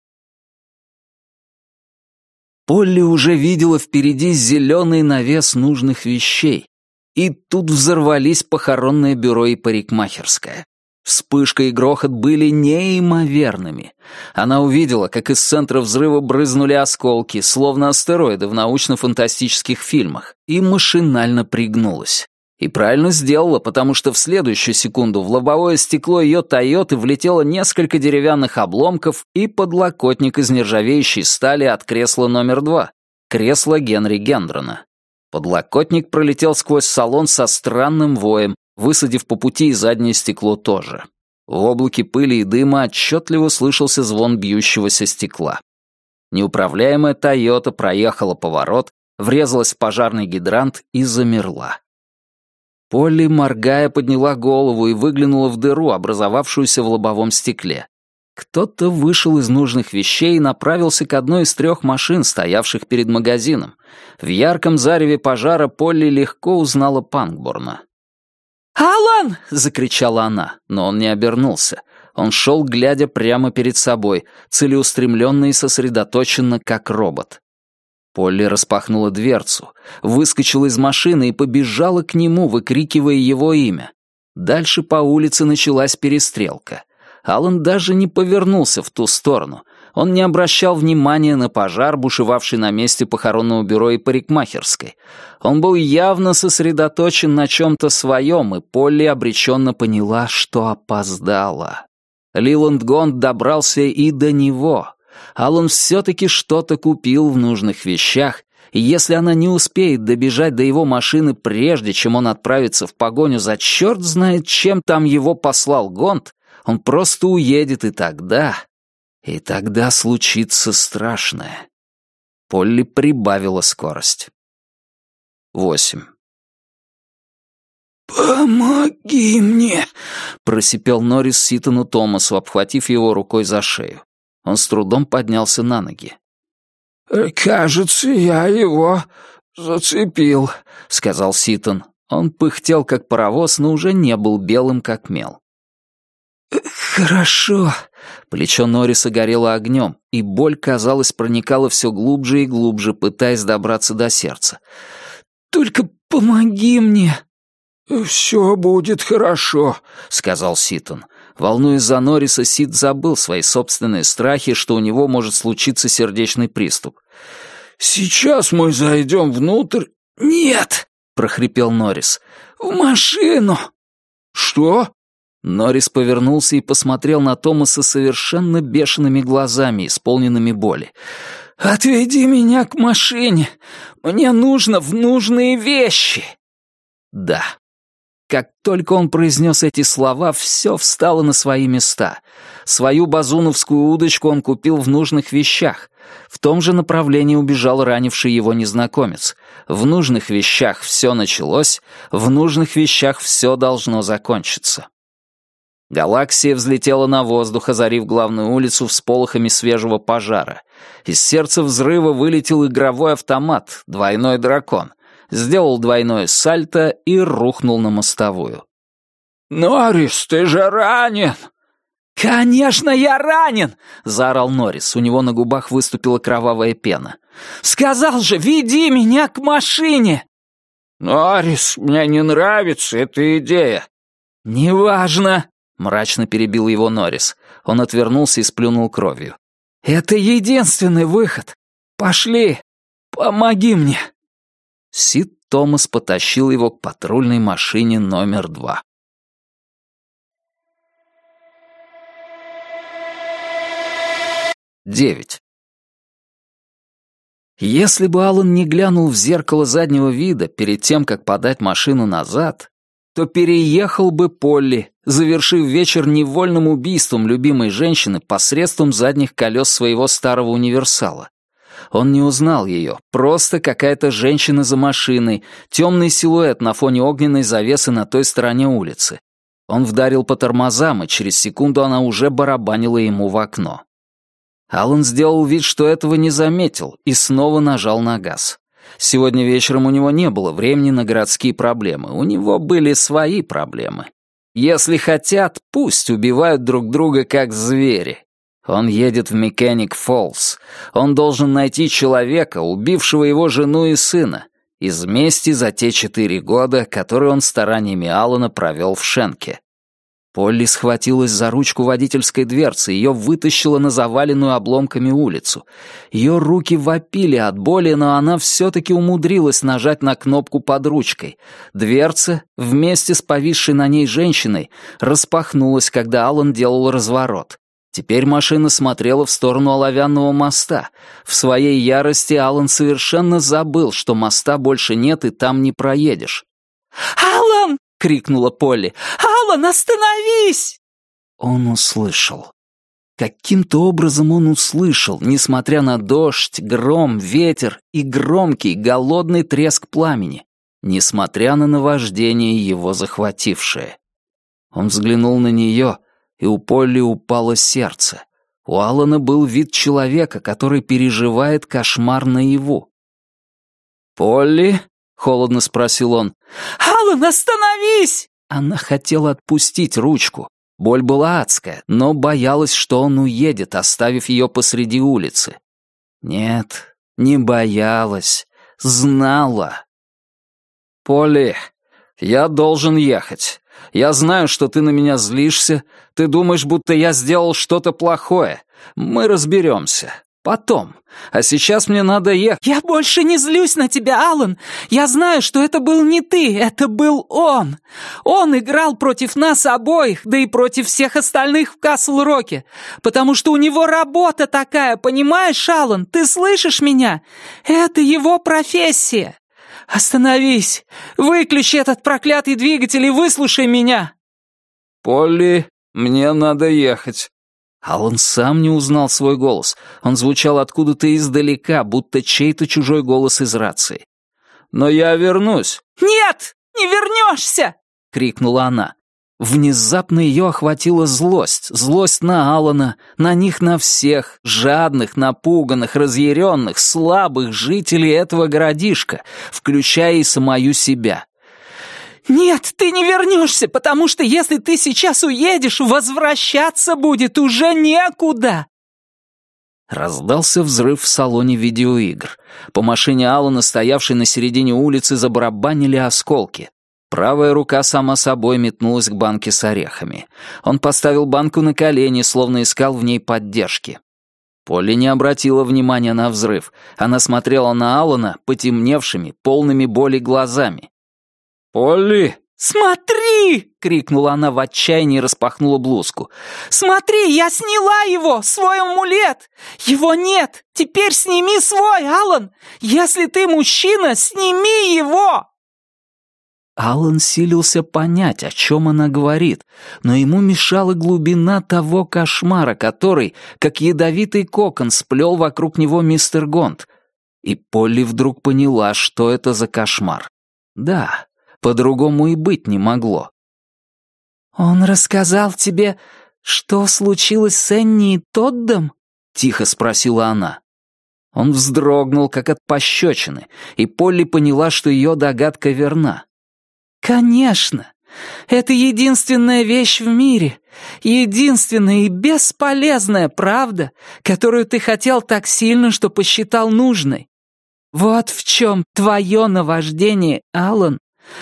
Полли уже видела впереди зеленый навес нужных вещей. И тут взорвались похоронное бюро и парикмахерская. Вспышка и грохот были неимоверными. Она увидела, как из центра взрыва брызнули осколки, словно астероиды в научно-фантастических фильмах, и машинально пригнулась. И правильно сделала, потому что в следующую секунду в лобовое стекло ее «Тойоты» влетело несколько деревянных обломков и подлокотник из нержавеющей стали от кресла номер два, кресла Генри Гендрона. Подлокотник пролетел сквозь салон со странным воем, высадив по пути и заднее стекло тоже. В облаке пыли и дыма отчетливо слышался звон бьющегося стекла. Неуправляемая «Тойота» проехала поворот, врезалась в пожарный гидрант и замерла. Полли, моргая, подняла голову и выглянула в дыру, образовавшуюся в лобовом стекле. Кто-то вышел из нужных вещей и направился к одной из трех машин, стоявших перед магазином. В ярком зареве пожара Полли легко узнала Панкборна. «Алан!» — закричала она, но он не обернулся. Он шел, глядя прямо перед собой, целеустремленно и сосредоточенно, как робот. Полли распахнула дверцу, выскочила из машины и побежала к нему, выкрикивая его имя. Дальше по улице началась перестрелка. Алан даже не повернулся в ту сторону. Он не обращал внимания на пожар, бушевавший на месте похоронного бюро и парикмахерской. Он был явно сосредоточен на чем-то своем, и Полли обреченно поняла, что опоздала. Лиланд Гонд добрался и до него. Алан все-таки что-то купил в нужных вещах, и если она не успеет добежать до его машины прежде, чем он отправится в погоню за черт знает чем там его послал Гонд, он просто уедет, и тогда... И тогда случится страшное. Полли прибавила скорость. Восемь. «Помоги мне!» — просипел Норрис Ситону Томасу, обхватив его рукой за шею. Он с трудом поднялся на ноги. «Кажется, я его зацепил», — сказал Ситон. Он пыхтел, как паровоз, но уже не был белым, как мел. «Хорошо». Плечо Норриса горело огнем, и боль, казалось, проникала все глубже и глубже, пытаясь добраться до сердца. «Только помоги мне». «Все будет хорошо», — сказал Ситон. Волнуясь за Норриса, Сид забыл свои собственные страхи, что у него может случиться сердечный приступ. «Сейчас мы зайдем внутрь». «Нет», — прохрипел Норрис. «В машину». «Что?» Норрис повернулся и посмотрел на Томаса совершенно бешеными глазами, исполненными боли. «Отведи меня к машине. Мне нужно в нужные вещи». Да. Как только он произнес эти слова, все встало на свои места. Свою базуновскую удочку он купил в нужных вещах. В том же направлении убежал ранивший его незнакомец. В нужных вещах все началось, в нужных вещах все должно закончиться. Галаксия взлетела на воздух, озарив главную улицу всполохами свежего пожара. Из сердца взрыва вылетел игровой автомат, двойной дракон. Сделал двойное сальто и рухнул на мостовую. «Норрис, ты же ранен!» «Конечно, я ранен!» — заорал Норрис. У него на губах выступила кровавая пена. «Сказал же, веди меня к машине!» «Норрис, мне не нравится эта идея!» «Неважно!» — мрачно перебил его Норрис. Он отвернулся и сплюнул кровью. «Это единственный выход! Пошли! Помоги мне!» Сид Томас потащил его к патрульной машине номер два. Девять. Если бы Алан не глянул в зеркало заднего вида перед тем, как подать машину назад, то переехал бы Полли, завершив вечер невольным убийством любимой женщины посредством задних колес своего старого универсала. Он не узнал ее, просто какая-то женщина за машиной, темный силуэт на фоне огненной завесы на той стороне улицы. Он вдарил по тормозам, и через секунду она уже барабанила ему в окно. Алан сделал вид, что этого не заметил, и снова нажал на газ. Сегодня вечером у него не было времени на городские проблемы, у него были свои проблемы. Если хотят, пусть убивают друг друга как звери. Он едет в Механик-Фоллс. Он должен найти человека, убившего его жену и сына, из мести за те четыре года, которые он стараниями Алана провел в Шенке. Полли схватилась за ручку водительской дверцы, ее вытащила на заваленную обломками улицу. Ее руки вопили от боли, но она все-таки умудрилась нажать на кнопку под ручкой. Дверца, вместе с повисшей на ней женщиной, распахнулась, когда Алан делал разворот. Теперь машина смотрела в сторону оловянного моста. В своей ярости Алан совершенно забыл, что моста больше нет и там не проедешь. «Алан!» — крикнула Полли. «Алан, остановись!» Он услышал. Каким-то образом он услышал, несмотря на дождь, гром, ветер и громкий, голодный треск пламени, несмотря на наваждение его захватившее. Он взглянул на нее, и у Полли упало сердце. У Алана был вид человека, который переживает кошмар наяву. «Полли?» — холодно спросил он. «Алан, остановись!» Она хотела отпустить ручку. Боль была адская, но боялась, что он уедет, оставив ее посреди улицы. Нет, не боялась, знала. «Полли, я должен ехать. Я знаю, что ты на меня злишься. Ты думаешь, будто я сделал что-то плохое. Мы разберемся. Потом. А сейчас мне надо ехать». «Я больше не злюсь на тебя, Алан. Я знаю, что это был не ты, это был он. Он играл против нас обоих, да и против всех остальных в Касл-Роке. Потому что у него работа такая, понимаешь, Алан? Ты слышишь меня? Это его профессия. Остановись. Выключи этот проклятый двигатель и выслушай меня». «Полли, мне надо ехать». Алан сам не узнал свой голос. Он звучал откуда-то издалека, будто чей-то чужой голос из рации. «Но я вернусь». «Нет, не вернешься!» — крикнула она. Внезапно ее охватила злость. Злость на Алана, на них на всех, жадных, напуганных, разъяренных, слабых жителей этого городишка, включая и самую себя. «Нет, ты не вернешься, потому что если ты сейчас уедешь, возвращаться будет уже некуда!» Раздался взрыв в салоне видеоигр. По машине Алана, стоявшей на середине улицы, забарабанили осколки. Правая рука сама собой метнулась к банке с орехами. Он поставил банку на колени, словно искал в ней поддержки. Полли не обратила внимания на взрыв. Она смотрела на Алана потемневшими, полными боли глазами. «Полли!» «Смотри!» — крикнула она в отчаянии и распахнула блузку. «Смотри, я сняла его, свой амулет! Его нет! Теперь сними свой, Алан! Если ты мужчина, сними его!» Алан силился понять, о чем она говорит, но ему мешала глубина того кошмара, который, как ядовитый кокон, сплел вокруг него мистер Гонт. И Полли вдруг поняла, что это за кошмар. Да, по-другому и быть не могло. «Он рассказал тебе, что случилось с Энни и Тоддом?» — тихо спросила она. Он вздрогнул, как от пощечины, и Полли поняла, что ее догадка верна. «Конечно! Это единственная вещь в мире, единственная и бесполезная правда, которую ты хотел так сильно, что посчитал нужной. Вот в чем твое наваждение, Алан.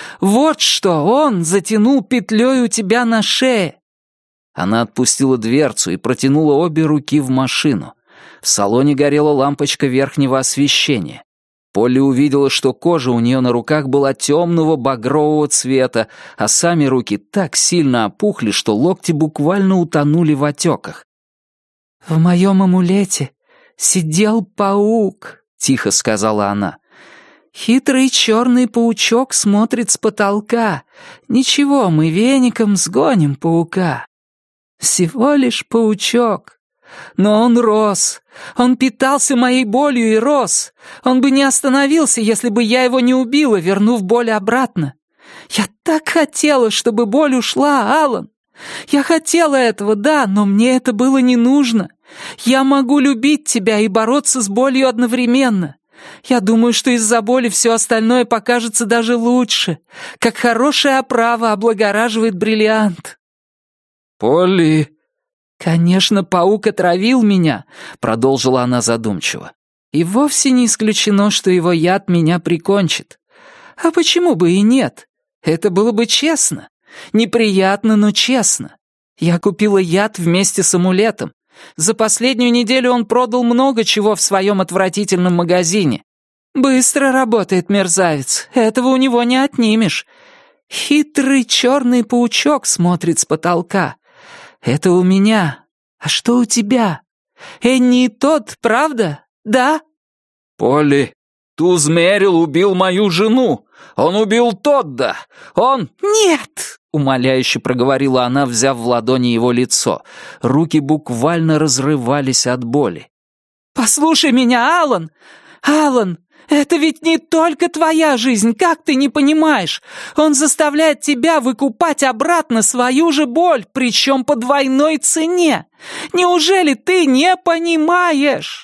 Вот что он затянул петлей у тебя на шее». Она отпустила дверцу и протянула обе руки в машину. В салоне горела лампочка верхнего освещения. Полли увидела, что кожа у нее на руках была темного багрового цвета, а сами руки так сильно опухли, что локти буквально утонули в отеках. «В моем амулете сидел паук», — тихо сказала она. «Хитрый черный паучок смотрит с потолка. Ничего, мы веником сгоним паука. Всего лишь паучок. Но он рос. Он питался моей болью и рос. Он бы не остановился, если бы я его не убила, вернув боль обратно. Я так хотела, чтобы боль ушла, Алан. Я хотела этого, да, но мне это было не нужно. Я могу любить тебя и бороться с болью одновременно. Я думаю, что из-за боли все остальное покажется даже лучше, как хорошая оправа облагораживает бриллиант». «Полли...» «Конечно, паук отравил меня», — продолжила она задумчиво. «И вовсе не исключено, что его яд меня прикончит. А почему бы и нет? Это было бы честно. Неприятно, но честно. Я купила яд вместе с амулетом. За последнюю неделю он продал много чего в своем отвратительном магазине. Быстро работает мерзавец, этого у него не отнимешь. Хитрый черный паучок смотрит с потолка. Это у меня. А что у тебя? Энни и тот, правда? Да?» «Полли, Туз Мерил убил мою жену. Он убил Тодда. Он...» «Нет!» — умоляюще проговорила она, взяв в ладони его лицо. Руки буквально разрывались от боли. «Послушай меня, Алан! Алан, это ведь не только твоя жизнь, как ты не понимаешь? Он заставляет тебя выкупать обратно свою же боль, причем по двойной цене. Неужели ты не понимаешь?»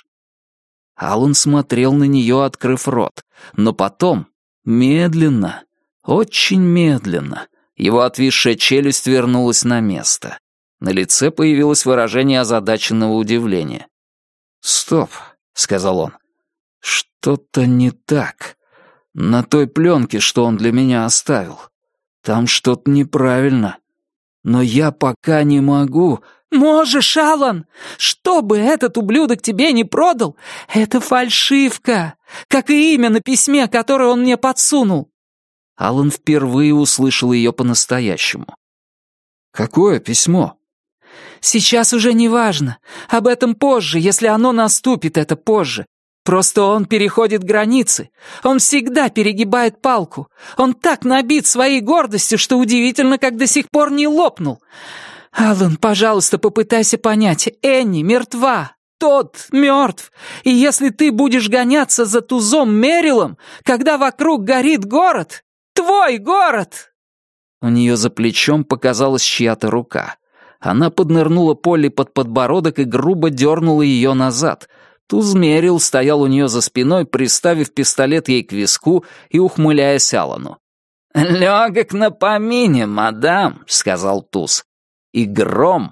Алан смотрел на нее, открыв рот, но потом, медленно, очень медленно, его отвисшая челюсть вернулась на место. На лице появилось выражение озадаченного удивления. «Стоп», — сказал он. «Что-то не так. На той пленке, что он для меня оставил. Там что-то неправильно. Но я пока не могу...» «Можешь, Алан! Что бы этот ублюдок тебе не продал, это фальшивка, как и имя на письме, которое он мне подсунул». Алан впервые услышал ее по-настоящему. «Какое письмо?» «Сейчас уже не важно. Об этом позже, если оно наступит, это позже. Просто он переходит границы. Он всегда перегибает палку. Он так набит своей гордостью, что удивительно, как до сих пор не лопнул. Алан, пожалуйста, попытайся понять. Энни мертва. Тот мертв. И если ты будешь гоняться за тузом Мерилом, когда вокруг горит город, твой город!» У нее за плечом показалась чья-то рука. Она поднырнула Полли под подбородок и грубо дернула ее назад. Туз Мерил стоял у нее за спиной, приставив пистолет ей к виску и ухмыляясь Алану. «Легок на помине, мадам», — сказал Туз. И гром.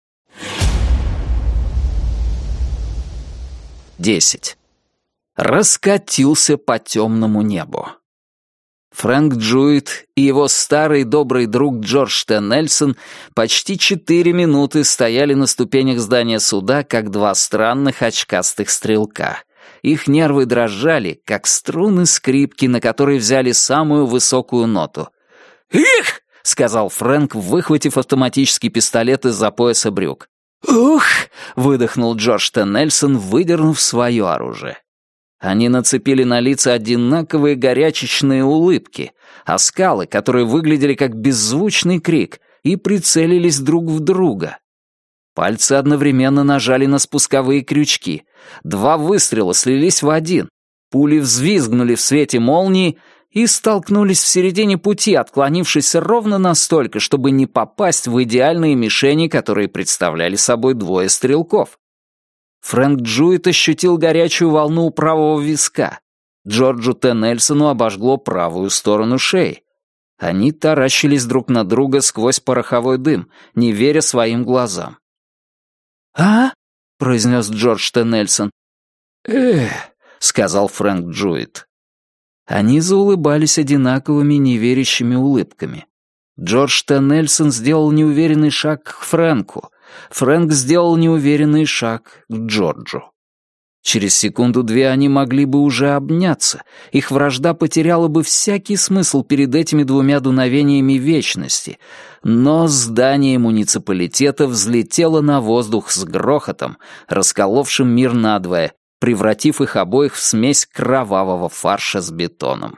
Десять. Раскатился по темному небу. Фрэнк Джуит и его старый добрый друг Джордж Т. Нельсон почти четыре минуты стояли на ступенях здания суда, как два странных очкастых стрелка. Их нервы дрожали, как струны скрипки, на которые взяли самую высокую ноту. «Их!» — сказал Фрэнк, выхватив автоматический пистолет из-за пояса брюк. «Ух!» — выдохнул Джордж Т. Нельсон, выдернув свое оружие. Они нацепили на лица одинаковые горячечные улыбки, оскалы, которые выглядели как беззвучный крик, и прицелились друг в друга. Пальцы одновременно нажали на спусковые крючки. Два выстрела слились в один. Пули взвизгнули в свете молнии и столкнулись в середине пути, отклонившись ровно настолько, чтобы не попасть в идеальные мишени, которые представляли собой двое стрелков. Фрэнк Джуит ощутил горячую волну у правого виска. Джорджу Т. Нельсону обожгло правую сторону шеи. Они таращились друг на друга сквозь пороховой дым, не веря своим глазам. «А?» — произнес Джордж Т. Нельсон. «Эх», — сказал Фрэнк Джуит. Они заулыбались одинаковыми неверящими улыбками. Джордж Т. Нельсон сделал неуверенный шаг к Фрэнку. Фрэнк сделал неуверенный шаг к Джорджу. Через секунду-две они могли бы уже обняться. Их вражда потеряла бы всякий смысл перед этими двумя дуновениями вечности. Но здание муниципалитета взлетело на воздух с грохотом, расколовшим мир надвое, превратив их обоих в смесь кровавого фарша с бетоном.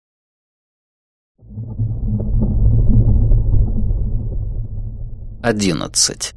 Одиннадцать.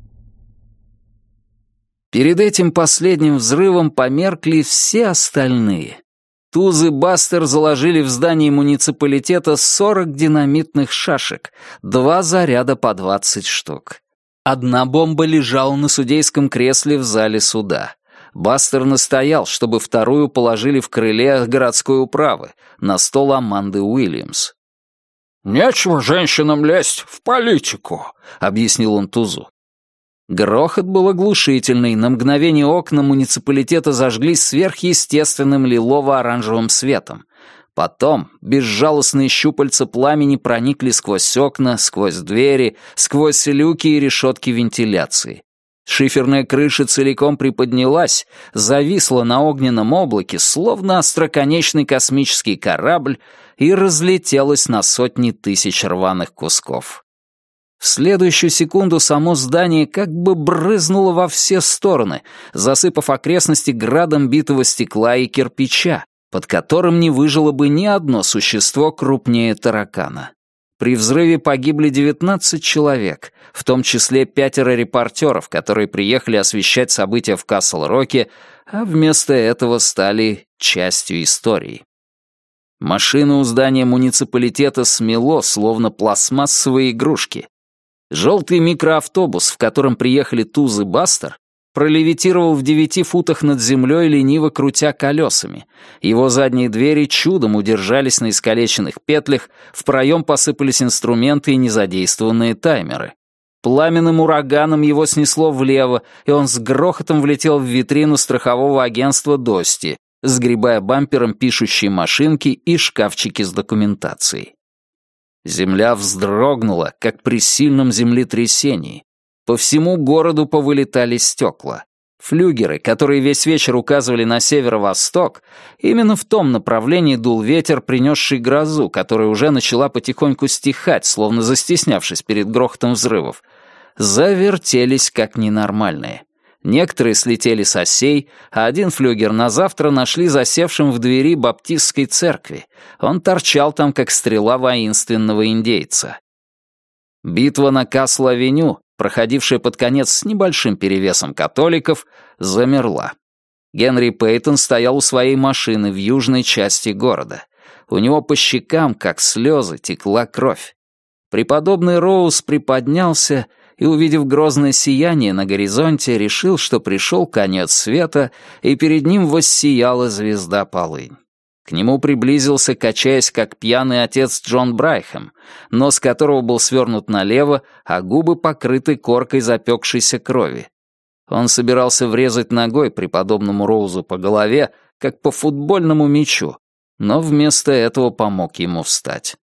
Перед этим последним взрывом померкли все остальные. Туз и Бастер заложили в здании муниципалитета сорок динамитных шашек, два заряда по двадцать штук. Одна бомба лежала на судейском кресле в зале суда. Бастер настоял, чтобы вторую положили в крыле городской управы, на стол Аманды Уильямс. «Нечего женщинам лезть в политику», — объяснил он Тузу. Грохот был оглушительный, на мгновение окна муниципалитета зажглись сверхъестественным лилово-оранжевым светом. Потом безжалостные щупальца пламени проникли сквозь окна, сквозь двери, сквозь люки и решетки вентиляции. Шиферная крыша целиком приподнялась, зависла на огненном облаке, словно остроконечный космический корабль, и разлетелась на сотни тысяч рваных кусков. В следующую секунду само здание как бы брызнуло во все стороны, засыпав окрестности градом битого стекла и кирпича, под которым не выжило бы ни одно существо крупнее таракана. При взрыве погибли девятнадцать человек, в том числе пятеро репортеров, которые приехали освещать события в Касл-Роке, а вместо этого стали частью истории. Машину у здания муниципалитета смело, словно пластмассовые игрушки. Желтый микроавтобус, в котором приехали Туз и Бастер, пролевитировал в девяти футах над землей, лениво крутя колесами. Его задние двери чудом удержались на искалеченных петлях, в проем посыпались инструменты и незадействованные таймеры. Пламенным ураганом его снесло влево, и он с грохотом влетел в витрину страхового агентства «Дости», сгребая бампером пишущие машинки и шкафчики с документацией. Земля вздрогнула, как при сильном землетрясении. По всему городу повылетали стекла. Флюгеры, которые весь вечер указывали на северо-восток, именно в том направлении дул ветер, принесший грозу, которая уже начала потихоньку стихать, словно застеснявшись перед грохотом взрывов, завертелись как ненормальные. Некоторые слетели с осей, а один флюгер на завтра нашли засевшим в двери баптистской церкви. Он торчал там, как стрела воинственного индейца. Битва на Касл-авеню, проходившая под конец с небольшим перевесом католиков, замерла. Генри Пейтон стоял у своей машины в южной части города. У него по щекам, как слезы, текла кровь. Преподобный Роуз приподнялся и, увидев грозное сияние на горизонте, решил, что пришел конец света, и перед ним воссияла звезда полынь. К нему приблизился, качаясь, как пьяный отец Джон Брайхэм, нос которого был свернут налево, а губы покрыты коркой запекшейся крови. Он собирался врезать ногой преподобному Роузу по голове, как по футбольному мячу, но вместо этого помог ему встать.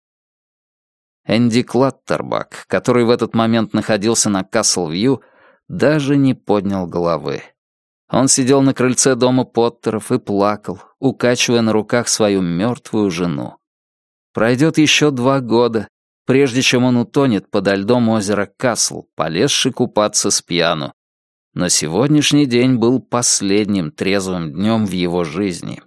Энди Клаттербак, который в этот момент находился на Касл-Вью, даже не поднял головы. Он сидел на крыльце дома Поттеров и плакал, укачивая на руках свою мертвую жену. Пройдет еще два года, прежде чем он утонет подо льдом озера Касл, полезший купаться с пьяну. Но сегодняшний день был последним трезвым днем в его жизни.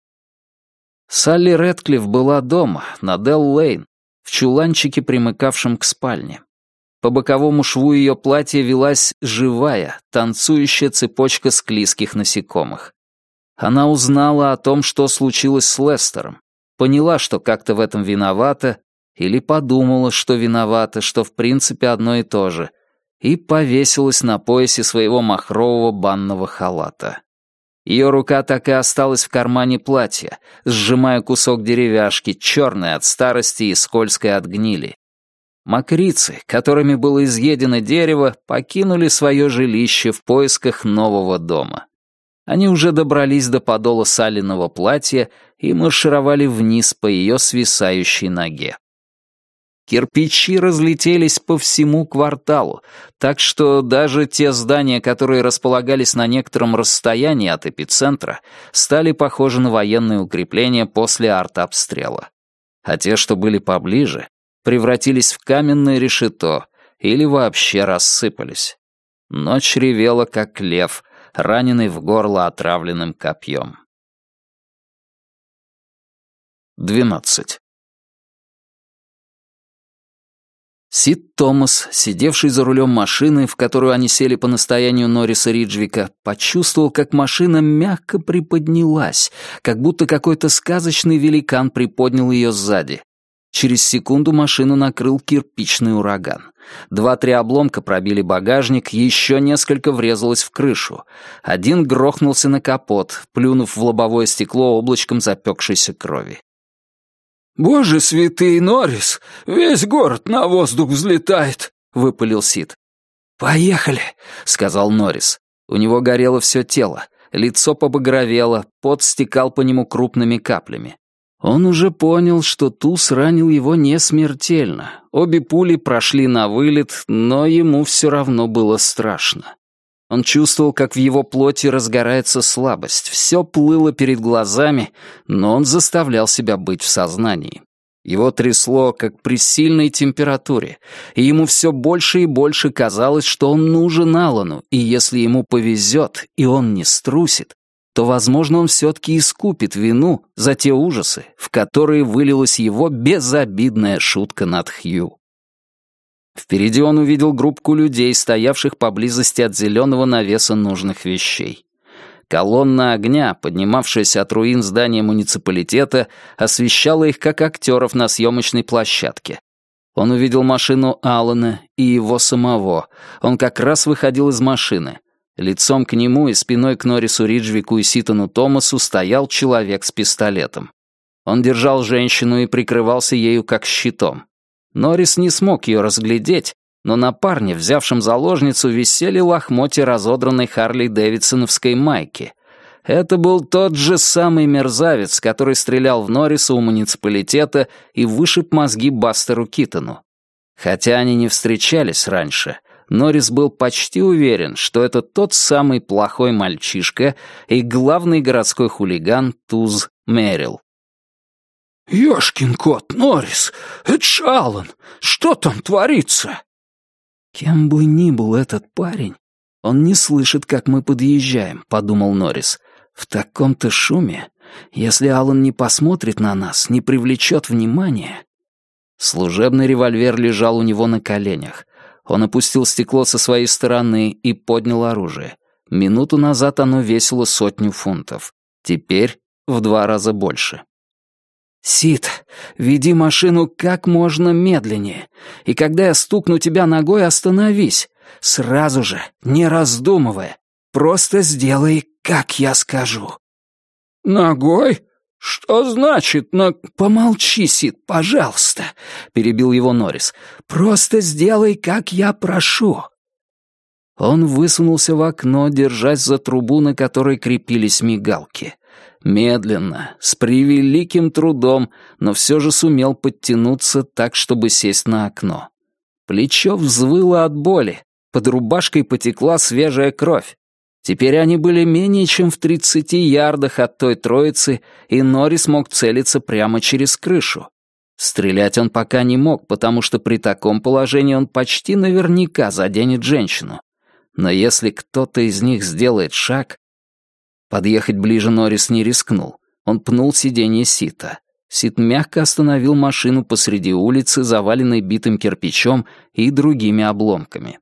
Салли Рэдклифф была дома, на Делл-Лейн, в чуланчике, примыкавшем к спальне. По боковому шву ее платья велась живая, танцующая цепочка склизких насекомых. Она узнала о том, что случилось с Лестером, поняла, что как-то в этом виновата, или подумала, что виновата, что в принципе одно и то же, и повесилась на поясе своего махрового банного халата. Ее рука так и осталась в кармане платья, сжимая кусок деревяшки, черной от старости и скользкой от гнили. Мокрицы, которыми было изъедено дерево, покинули свое жилище в поисках нового дома. Они уже добрались до подола Саллиного платья и маршировали вниз по ее свисающей ноге. Кирпичи разлетелись по всему кварталу, так что даже те здания, которые располагались на некотором расстоянии от эпицентра, стали похожи на военные укрепления после артобстрела. А те, что были поближе, превратились в каменное решето или вообще рассыпались. Ночь ревела, как лев, раненый в горло отравленным копьем. двенадцать. Сид Томас, сидевший за рулем машины, в которую они сели по настоянию Норриса Риджвика, почувствовал, как машина мягко приподнялась, как будто какой-то сказочный великан приподнял ее сзади. Через секунду машину накрыл кирпичный ураган. Два-три обломка пробили багажник, еще несколько врезалось в крышу. Один грохнулся на капот, плюнув в лобовое стекло облачком запекшейся крови. «Боже святый, Норрис! Весь город на воздух взлетает!» — выпалил Сид. «Поехали!» — сказал Норрис. У него горело все тело, лицо побагровело, пот стекал по нему крупными каплями. Он уже понял, что туз ранил его не смертельно. Обе пули прошли на вылет, но ему все равно было страшно. Он чувствовал, как в его плоти разгорается слабость. Все плыло перед глазами, но он заставлял себя быть в сознании. Его трясло, как при сильной температуре, и ему все больше и больше казалось, что он нужен Аллану, и если ему повезет, и он не струсит, то, возможно, он все-таки искупит вину за те ужасы, в которые вылилась его безобидная шутка над Хью. Впереди он увидел группку людей, стоявших поблизости от зеленого навеса нужных вещей. Колонна огня, поднимавшаяся от руин здания муниципалитета, освещала их как актеров на съемочной площадке. Он увидел машину Аллана и его самого. Он как раз выходил из машины. Лицом к нему и спиной к Норрису Риджвику и Ситону Томасу стоял человек с пистолетом. Он держал женщину и прикрывался ею как щитом. Норрис не смог ее разглядеть, но на парне, взявшем заложницу, висели лохмотья разодранной Харли-Дэвидсоновской майки. Это был тот же самый мерзавец, который стрелял в Норриса у муниципалитета и вышиб мозги Бастеру Китону. Хотя они не встречались раньше, Норрис был почти уверен, что это тот самый плохой мальчишка и главный городской хулиган Туз Меррилл. «Ёшкин кот, Норрис, это ж Аллан, что там творится?» «Кем бы ни был этот парень, он не слышит, как мы подъезжаем», — подумал Норрис. «В таком-то шуме, если Аллан не посмотрит на нас, не привлечет внимания...» Служебный револьвер лежал у него на коленях. Он опустил стекло со своей стороны и поднял оружие. Минуту назад оно весило сотню фунтов. Теперь в два раза больше. «Сид, веди машину как можно медленнее, и когда я стукну тебя ногой, остановись. Сразу же, не раздумывая. Просто сделай, как я скажу». «Ногой? Что значит на...» «Помолчи, Сид, пожалуйста», — перебил его Норрис. «Просто сделай, как я прошу». Он высунулся в окно, держась за трубу, на которой крепились мигалки. Медленно, с превеликим трудом, но все же сумел подтянуться так, чтобы сесть на окно. Плечо взвыло от боли, под рубашкой потекла свежая кровь. Теперь они были менее чем в тридцати ярдах от той троицы, и Норрис мог целиться прямо через крышу. Стрелять он пока не мог, потому что при таком положении он почти наверняка заденет женщину. Но если кто-то из них сделает шаг... Подъехать ближе Норрис не рискнул. Он пнул сиденье Сита. Сит мягко остановил машину посреди улицы, заваленной битым кирпичом и другими обломками.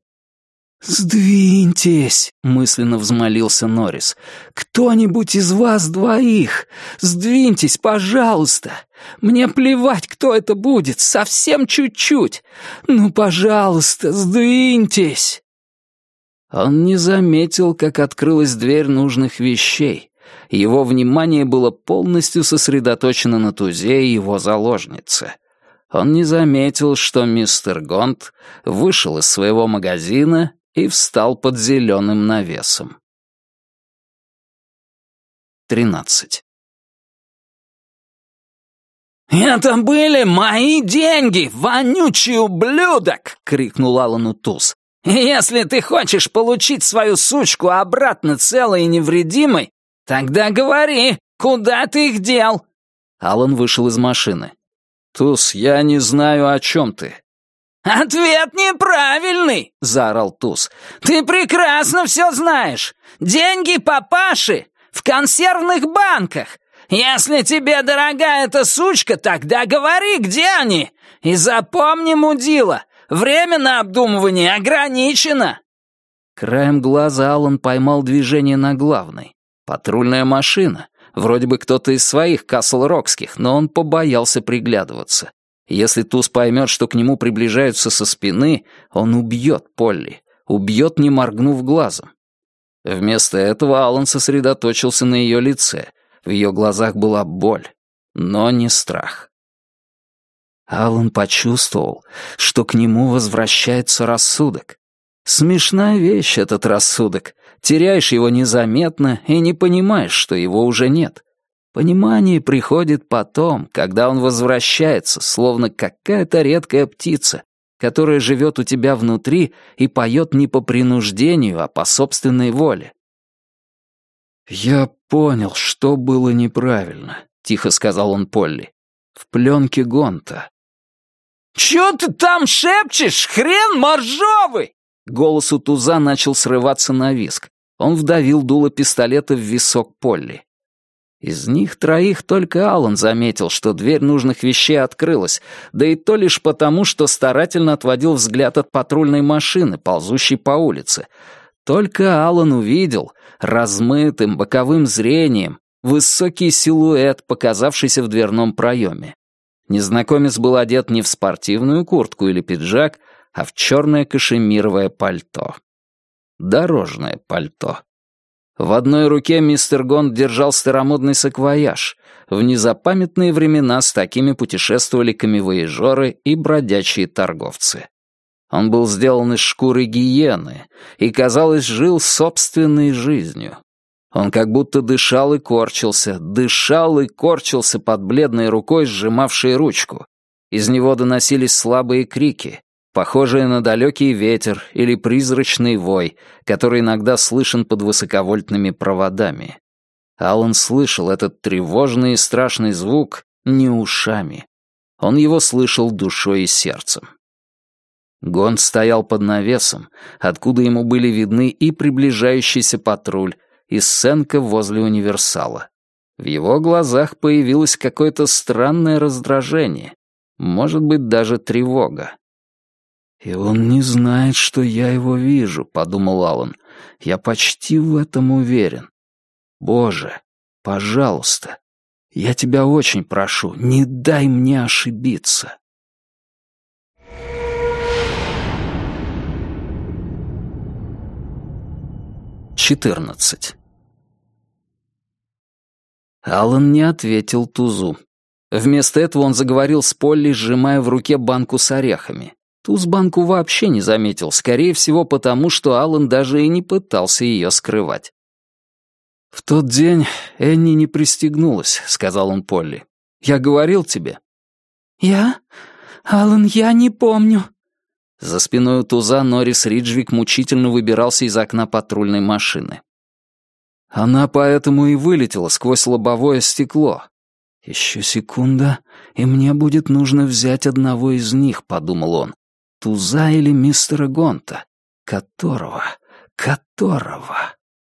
«Сдвиньтесь!» — мысленно взмолился Норрис. «Кто-нибудь из вас двоих! Сдвиньтесь, пожалуйста! Мне плевать, кто это будет, совсем чуть-чуть! Ну, пожалуйста, сдвиньтесь!» Он не заметил, как открылась дверь нужных вещей. Его внимание было полностью сосредоточено на тузе и его заложнице. Он не заметил, что мистер Гонт вышел из своего магазина и встал под зеленым навесом. тринадцать. «Это были мои деньги, вонючий ублюдок!» — крикнул Аллану Туз. «Если ты хочешь получить свою сучку обратно целой и невредимой, тогда говори, куда ты их дел?» Аллан вышел из машины. «Туз, я не знаю, о чем ты». «Ответ неправильный!» — заорал Туз. «Ты прекрасно все знаешь. Деньги папаши в консервных банках. Если тебе дорога эта сучка, тогда говори, где они. И запомни, мудила, время на обдумывание ограничено!» Краем глаза Аллан поймал движение на главной. Патрульная машина. Вроде бы кто-то из своих Касл-Рокских, но он побоялся приглядываться. Если Туз поймет, что к нему приближаются со спины, он убьет Полли. Убьет, не моргнув глазом. Вместо этого Аллан сосредоточился на ее лице. В ее глазах была боль, но не страх. Аллан почувствовал, что к нему возвращается рассудок. Смешная вещь этот рассудок. Теряешь его незаметно и не понимаешь, что его уже нет. Понимание приходит потом, когда он возвращается, словно какая-то редкая птица, которая живет у тебя внутри и поет не по принуждению, а по собственной воле. «Я понял, что было неправильно», — тихо сказал он Полли. «В пленке Гонта». «Чё ты там шепчешь, хрен моржовый?» Голос у Туза начал срываться на визг. Он вдавил дуло пистолета в висок Полли. Из них троих только Аллан заметил, что дверь нужных вещей открылась, да и то лишь потому, что старательно отводил взгляд от патрульной машины, ползущей по улице. Только Аллан увидел, размытым боковым зрением, высокий силуэт, показавшийся в дверном проеме. Незнакомец был одет не в спортивную куртку или пиджак, а в черное кашемировое пальто. Дорожное пальто. В одной руке мистер Гонт держал старомодный саквояж. В незапамятные времена с такими путешествовали камевояжеры и бродячие торговцы. Он был сделан из шкуры гиены и, казалось, жил собственной жизнью. Он как будто дышал и корчился, дышал и корчился под бледной рукой, сжимавшей ручку. Из него доносились слабые крики, похожие на далекий ветер или призрачный вой, который иногда слышен под высоковольтными проводами. Алан слышал этот тревожный и страшный звук не ушами. Он его слышал душой и сердцем. Гонт стоял под навесом, откуда ему были видны и приближающийся патруль, и сценка возле универсала. В его глазах появилось какое-то странное раздражение, может быть, даже тревога. «И он не знает, что я его вижу», — подумал Алан. «Я почти в этом уверен. Боже, пожалуйста, я тебя очень прошу, не дай мне ошибиться». четырнадцать. Алан не ответил Тузу. Вместо этого он заговорил с Полли, сжимая в руке банку с орехами. Туз банку вообще не заметил, скорее всего потому, что Алан даже и не пытался ее скрывать. «В тот день Энни не пристегнулась», — сказал он Полли. «Я говорил тебе». «Я? Алан, я не помню». За спиной у Туза Норрис Риджвик мучительно выбирался из окна патрульной машины. Она поэтому и вылетела сквозь лобовое стекло. «Еще секунда, и мне будет нужно взять одного из них», — подумал он. «Туза или мистера Гонта? Которого? Которого?»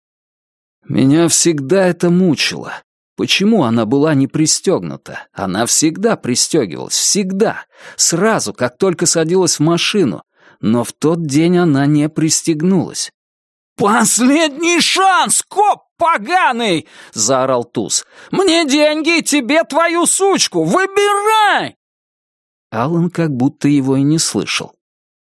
Меня всегда это мучило. Почему она была не пристегнута? Она всегда пристегивалась, всегда, сразу, как только садилась в машину, но в тот день она не пристегнулась. «Последний шанс, коп поганый!» — заорал Туз. «Мне деньги, тебе твою сучку! Выбирай!» Алан как будто его и не слышал.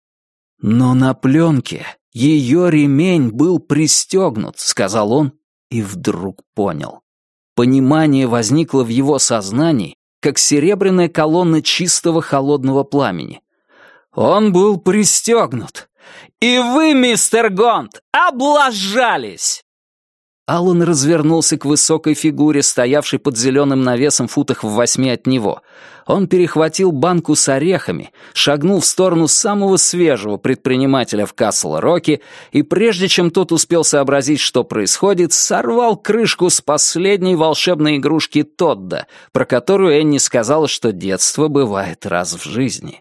«Но на пленке ее ремень был пристегнут», — сказал он, и вдруг понял. Понимание возникло в его сознании, как серебряная колонна чистого холодного пламени. Он был пристегнут. «И вы, мистер Гонт, облажались!» Алан развернулся к высокой фигуре, стоявшей под зеленым навесом футах в восьми от него. Он перехватил банку с орехами, шагнул в сторону самого свежего предпринимателя в Касл-Роке и, прежде чем тот успел сообразить, что происходит, сорвал крышку с последней волшебной игрушки Тодда, про которую Энни сказала, что детство бывает раз в жизни.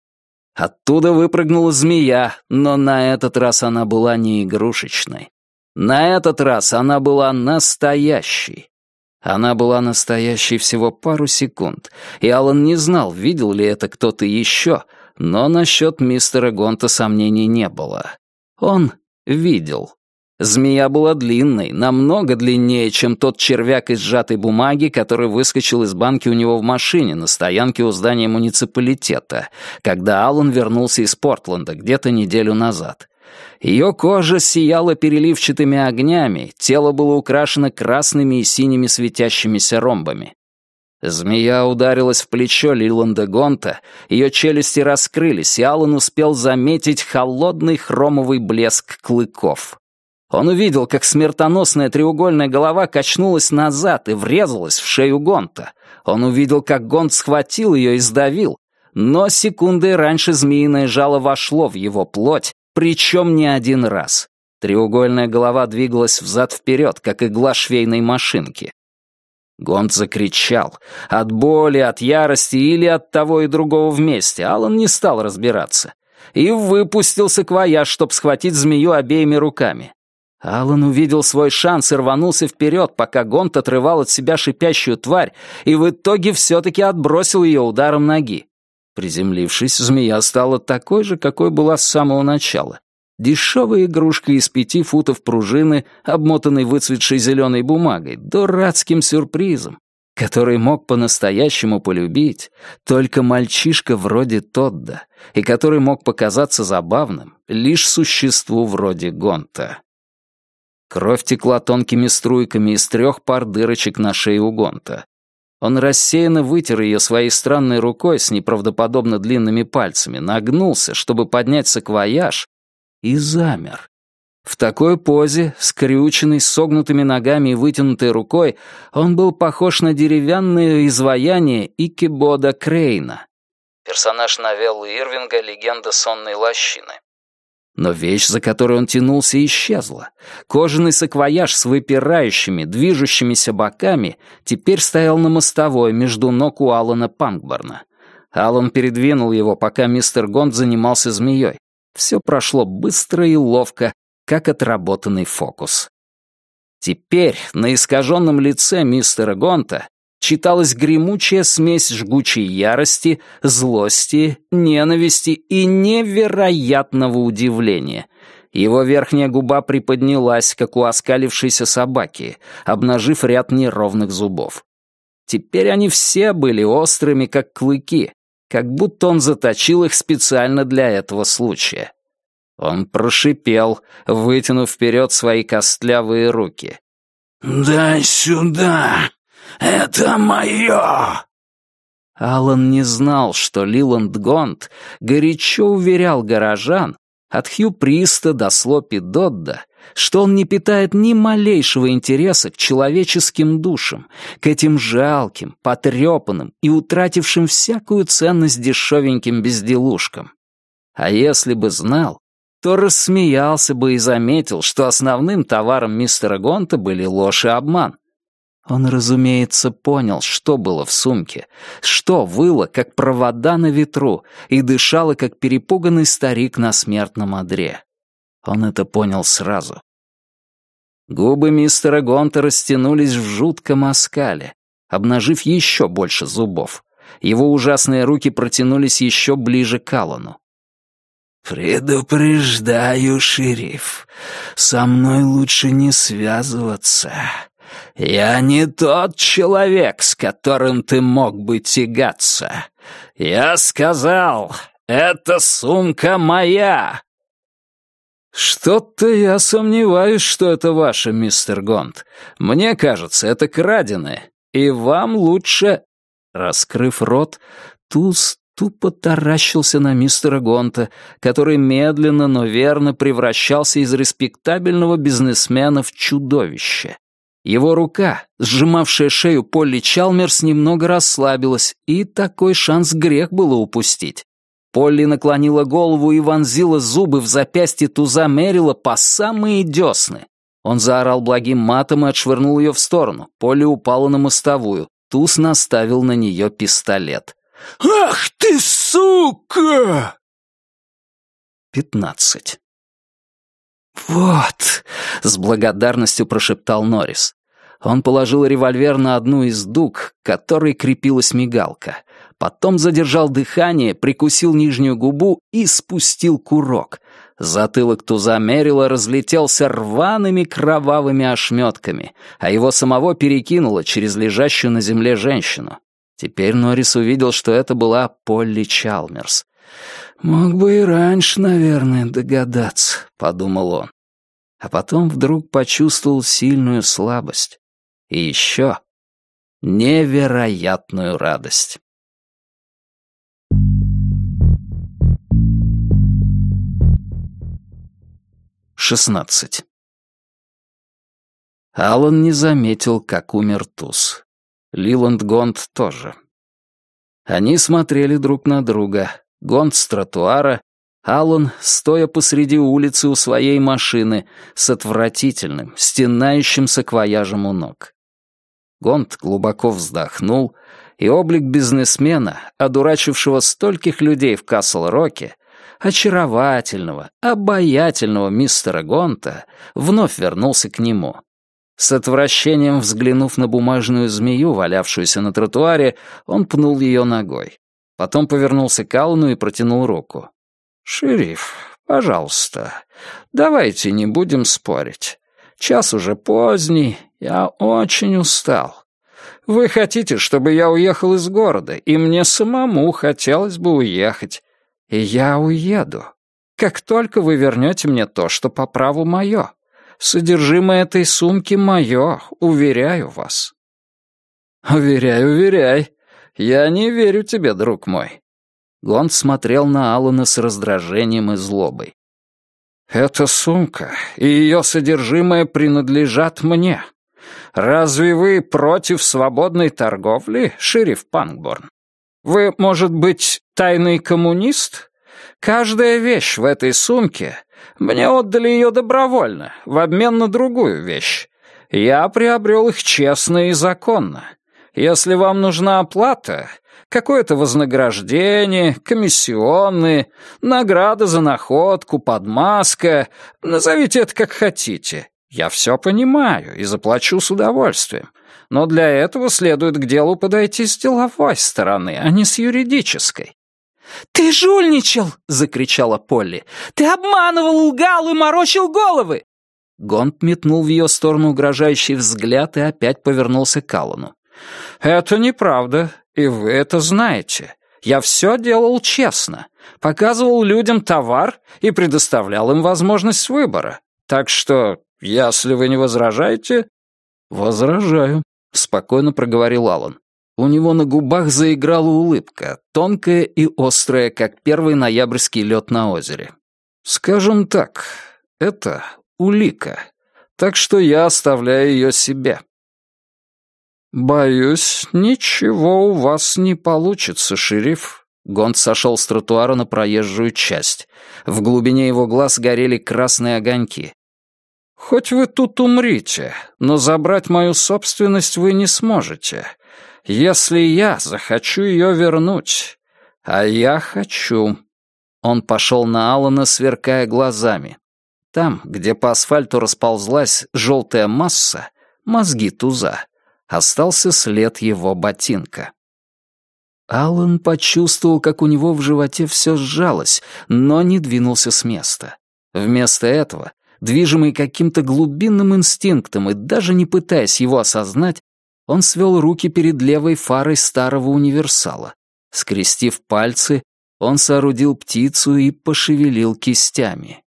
Оттуда выпрыгнула змея, но на этот раз она была не игрушечной. На этот раз она была настоящей. Она была настоящей всего пару секунд, и Алан не знал, видел ли это кто-то еще, но насчет мистера Гонта сомнений не было. Он видел. Змея была длинной, намного длиннее, чем тот червяк из сжатой бумаги, который выскочил из банки у него в машине на стоянке у здания муниципалитета, когда Алан вернулся из Портленда где-то неделю назад. Ее кожа сияла переливчатыми огнями, тело было украшено красными и синими светящимися ромбами. Змея ударилась в плечо Лиланда Гонта, ее челюсти раскрылись, и Алан успел заметить холодный хромовый блеск клыков. Он увидел, как смертоносная треугольная голова качнулась назад и врезалась в шею Гонта. Он увидел, как Гонт схватил ее и сдавил, но секундой раньше змеиное жало вошло в его плоть, причем не один раз. Треугольная голова двигалась взад-вперед, как игла швейной машинки. Гонт закричал. От боли, от ярости или от того и другого вместе. Алан не стал разбираться. И выпустил саквояж, чтобы схватить змею обеими руками. Алан увидел свой шанс и рванулся вперед, пока Гонт отрывал от себя шипящую тварь и в итоге все-таки отбросил ее ударом ноги. Приземлившись, змея стала такой же, какой была с самого начала. Дешевая игрушка из пяти футов пружины, обмотанной выцветшей зеленой бумагой, дурацким сюрпризом, который мог по-настоящему полюбить только мальчишка вроде Тодда, и который мог показаться забавным лишь существу вроде Гонта. Кровь текла тонкими струйками из трех пар дырочек на шее у Гонта. Он рассеянно вытер ее своей странной рукой с неправдоподобно длинными пальцами, нагнулся, чтобы поднять саквояж, и замер. В такой позе, скрюченный, с согнутыми ногами и вытянутой рукой, он был похож на деревянное изваяние Икебода Крейна. Персонаж новеллы Ирвинга «Легенда сонной лощины». Но вещь, за которой он тянулся, исчезла. Кожаный саквояж с выпирающими, движущимися боками теперь стоял на мостовой между ног у Алана Панкборна. Алан передвинул его, пока мистер Гонт занимался змеей. Все прошло быстро и ловко, как отработанный фокус. Теперь на искаженном лице мистера Гонта читалась гремучая смесь жгучей ярости, злости, ненависти и невероятного удивления. Его верхняя губа приподнялась, как у оскалившейся собаки, обнажив ряд неровных зубов. Теперь они все были острыми, как клыки, как будто он заточил их специально для этого случая. Он прошипел, вытянув вперед свои костлявые руки. «Дай сюда! Это мое!» Алан не знал, что Лиланд Гонт горячо уверял горожан, от Хью Приста до Слопи Додда, что он не питает ни малейшего интереса к человеческим душам, к этим жалким, потрепанным и утратившим всякую ценность дешевеньким безделушкам. А если бы знал, то рассмеялся бы и заметил, что основным товаром мистера Гонта были ложь и обман. Он, разумеется, понял, что было в сумке, что выло, как провода на ветру, и дышало, как перепуганный старик на смертном одре. Он это понял сразу. Губы мистера Гонта растянулись в жутком оскале, обнажив еще больше зубов. Его ужасные руки протянулись еще ближе к Аллану. «Предупреждаю, шериф, со мной лучше не связываться. Я не тот человек, с которым ты мог бы тягаться. Я сказал, эта сумка моя!» «Что-то я сомневаюсь, что это ваше, мистер Гонт. Мне кажется, это краденое, и вам лучше...» Раскрыв рот, Туз тупо таращился на мистера Гонта, который медленно, но верно превращался из респектабельного бизнесмена в чудовище. Его рука, сжимавшая шею Полли Чалмерс, немного расслабилась, и такой шанс грех было упустить. Полли наклонила голову и вонзила зубы в запястье Туза Мэрила по самые десны. Он заорал благим матом и отшвырнул ее в сторону. Полли упала на мостовую. Туз наставил на нее пистолет. «Ах ты, сука!» Пятнадцать. «Вот!» — с благодарностью прошептал Норрис. Он положил револьвер на одну из дуг, к которой крепилась мигалка. Потом задержал дыхание, прикусил нижнюю губу и спустил курок. Затылок Туза Мэрила разлетелся рваными кровавыми ошметками, а его самого перекинуло через лежащую на земле женщину. Теперь Норрис увидел, что это была Полли Чалмерс. «Мог бы и раньше, наверное, догадаться», — подумал он. А потом вдруг почувствовал сильную слабость. И еще невероятную радость. Шестнадцать. Алан не заметил, как умер Туз. Лиланд Гонт тоже. Они смотрели друг на друга. Гонт с тротуара, Алан, стоя посреди улицы у своей машины, с отвратительным, стенающим саквояжем у ног. Гонт глубоко вздохнул, и облик бизнесмена, одурачившего стольких людей в Касл-Роке, очаровательного, обаятельного мистера Гонта, вновь вернулся к нему. С отвращением взглянув на бумажную змею, валявшуюся на тротуаре, он пнул ее ногой. Потом повернулся к Аллану и протянул руку. «Шериф, пожалуйста, давайте не будем спорить. Час уже поздний, я очень устал. Вы хотите, чтобы я уехал из города, и мне самому хотелось бы уехать. И я уеду, как только вы вернете мне то, что по праву мое. Содержимое этой сумки мое, уверяю вас». «Уверяй, уверяй. Я не верю тебе, друг мой». Гонт смотрел на Аллана с раздражением и злобой. «Эта сумка и ее содержимое принадлежат мне. Разве вы против свободной торговли, шериф Пангборн? Вы, может быть, тайный коммунист? Каждая вещь в этой сумке, мне отдали ее добровольно, в обмен на другую вещь. Я приобрел их честно и законно. Если вам нужна оплата, какое-то вознаграждение, комиссионные, награда за находку, подмазка, назовите это как хотите. Я все понимаю и заплачу с удовольствием. Но для этого следует к делу подойти с деловой стороны, а не с юридической». «Ты жульничал!» — закричала Полли. «Ты обманывал, лгал и морочил головы!» Гонт метнул в ее сторону угрожающий взгляд и опять повернулся к Аллану. «Это неправда, и вы это знаете. Я все делал честно. Показывал людям товар и предоставлял им возможность выбора. Так что, если вы не возражаете...» «Возражаю», — спокойно проговорил Аллан. У него на губах заиграла улыбка, тонкая и острая, как первый ноябрьский лед на озере. «Скажем так, это улика, так что я оставляю ее себе». «Боюсь, ничего у вас не получится, шериф». Гонт сошел с тротуара на проезжую часть. В глубине его глаз горели красные огоньки. «Хоть вы тут умрите, но забрать мою собственность вы не сможете, если я захочу ее вернуть. А я хочу». Он пошел на Аллана, сверкая глазами. Там, где по асфальту расползлась желтая масса, мозги туза, остался след его ботинка. Аллан почувствовал, как у него в животе все сжалось, но не двинулся с места. Вместо этого, движимый каким-то глубинным инстинктом и даже не пытаясь его осознать, он свел руки перед левой фарой старого универсала. Скрестив пальцы, он соорудил птицу и пошевелил кистями.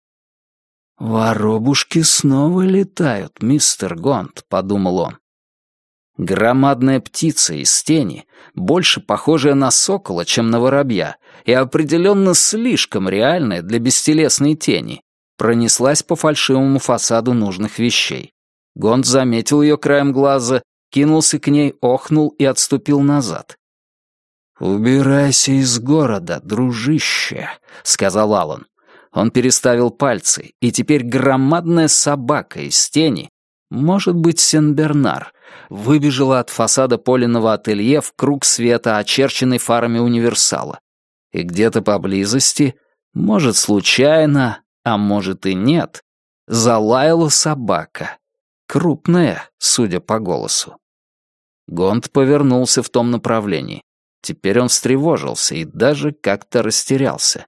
«Воробушки снова летают, мистер Гонт», — подумал он. Громадная птица из тени, больше похожая на сокола, чем на воробья, и определенно слишком реальная для бестелесной тени, пронеслась по фальшивому фасаду нужных вещей. Гонт заметил ее краем глаза, кинулся к ней, охнул и отступил назад. «Убирайся из города, дружище», — сказал Аллан. Он переставил пальцы, и теперь громадная собака из тени, может быть, Сен-Бернар, выбежала от фасада Полиного ателье в круг света, очерченный фарами универсала. И где-то поблизости, может, случайно, а может и нет, залаяла собака. Крупная, судя по голосу. Гонт повернулся в том направлении. Теперь он встревожился и даже как-то растерялся.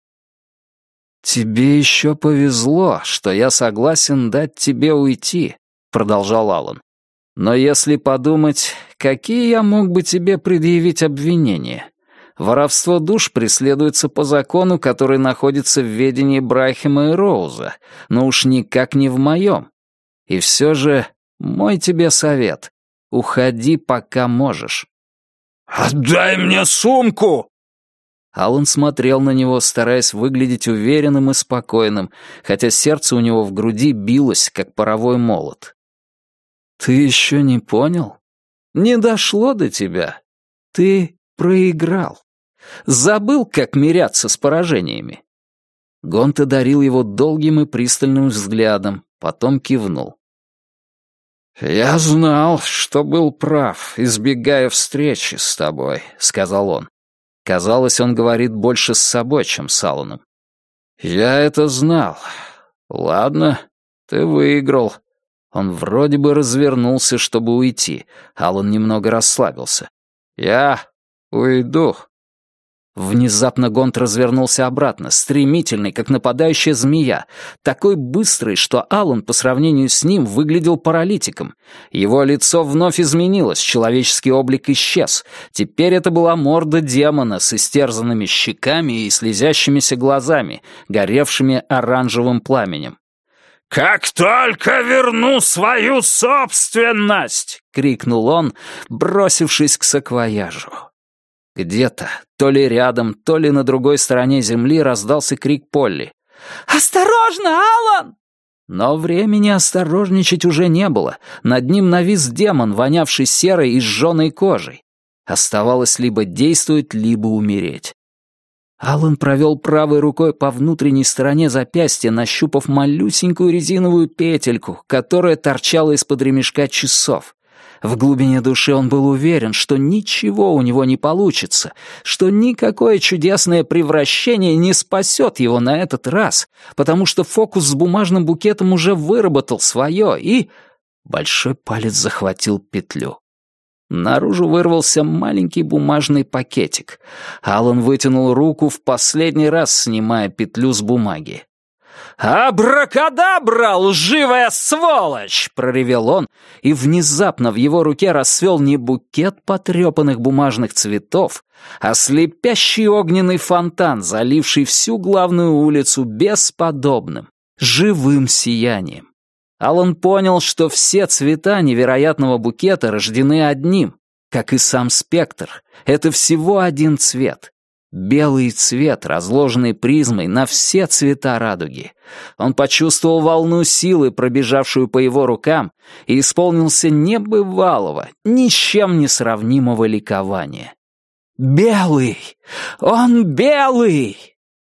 «Тебе еще повезло, что я согласен дать тебе уйти», — продолжал Аллан. «Но если подумать, какие я мог бы тебе предъявить обвинения? Воровство душ преследуется по закону, который находится в ведении Брайхема и Роуза, но уж никак не в моем. И все же мой тебе совет — уходи, пока можешь». «Отдай мне сумку!» Аллан смотрел на него, стараясь выглядеть уверенным и спокойным, хотя сердце у него в груди билось, как паровой молот. «Ты еще не понял? Не дошло до тебя. Ты проиграл. Забыл, как миряться с поражениями». Гонт одарил его долгим и пристальным взглядом, потом кивнул. «Я знал, что был прав, избегая встречи с тобой», — сказал он. Казалось, он говорит больше с собой, чем с Алланом. «Я это знал. Ладно, ты выиграл». Он вроде бы развернулся, чтобы уйти. Аллан немного расслабился. «Я уйду». Внезапно Гонт развернулся обратно, стремительный, как нападающая змея, такой быстрый, что Аллан по сравнению с ним выглядел паралитиком. Его лицо вновь изменилось, человеческий облик исчез. Теперь это была морда демона с истерзанными щеками и слезящимися глазами, горевшими оранжевым пламенем. «Как только верну свою собственность!» — крикнул он, бросившись к саквояжу. Где-то, то ли рядом, то ли на другой стороне земли раздался крик Полли. «Осторожно, Алан!» Но времени осторожничать уже не было. Над ним навис демон, вонявший серой и сжёной кожей. Оставалось либо действовать, либо умереть. Алан провел правой рукой по внутренней стороне запястья, нащупав малюсенькую резиновую петельку, которая торчала из-под ремешка часов. В глубине души он был уверен, что ничего у него не получится, что никакое чудесное превращение не спасет его на этот раз, потому что фокус с бумажным букетом уже выработал свое, и... Большой палец захватил петлю. Наружу вырвался маленький бумажный пакетик. Алан вытянул руку в последний раз, снимая петлю с бумаги. «Абракадабра, лживая сволочь!» — проревел он, и внезапно в его руке расцвел не букет потрепанных бумажных цветов, а слепящий огненный фонтан, заливший всю главную улицу бесподобным, живым сиянием. Алан понял, что все цвета невероятного букета рождены одним, как и сам спектр. Это всего один цвет. Белый цвет, разложенный призмой на все цвета радуги. Он почувствовал волну силы, пробежавшую по его рукам, и исполнился небывалого, ни с чем не сравнимого ликования. «Белый! Он белый!»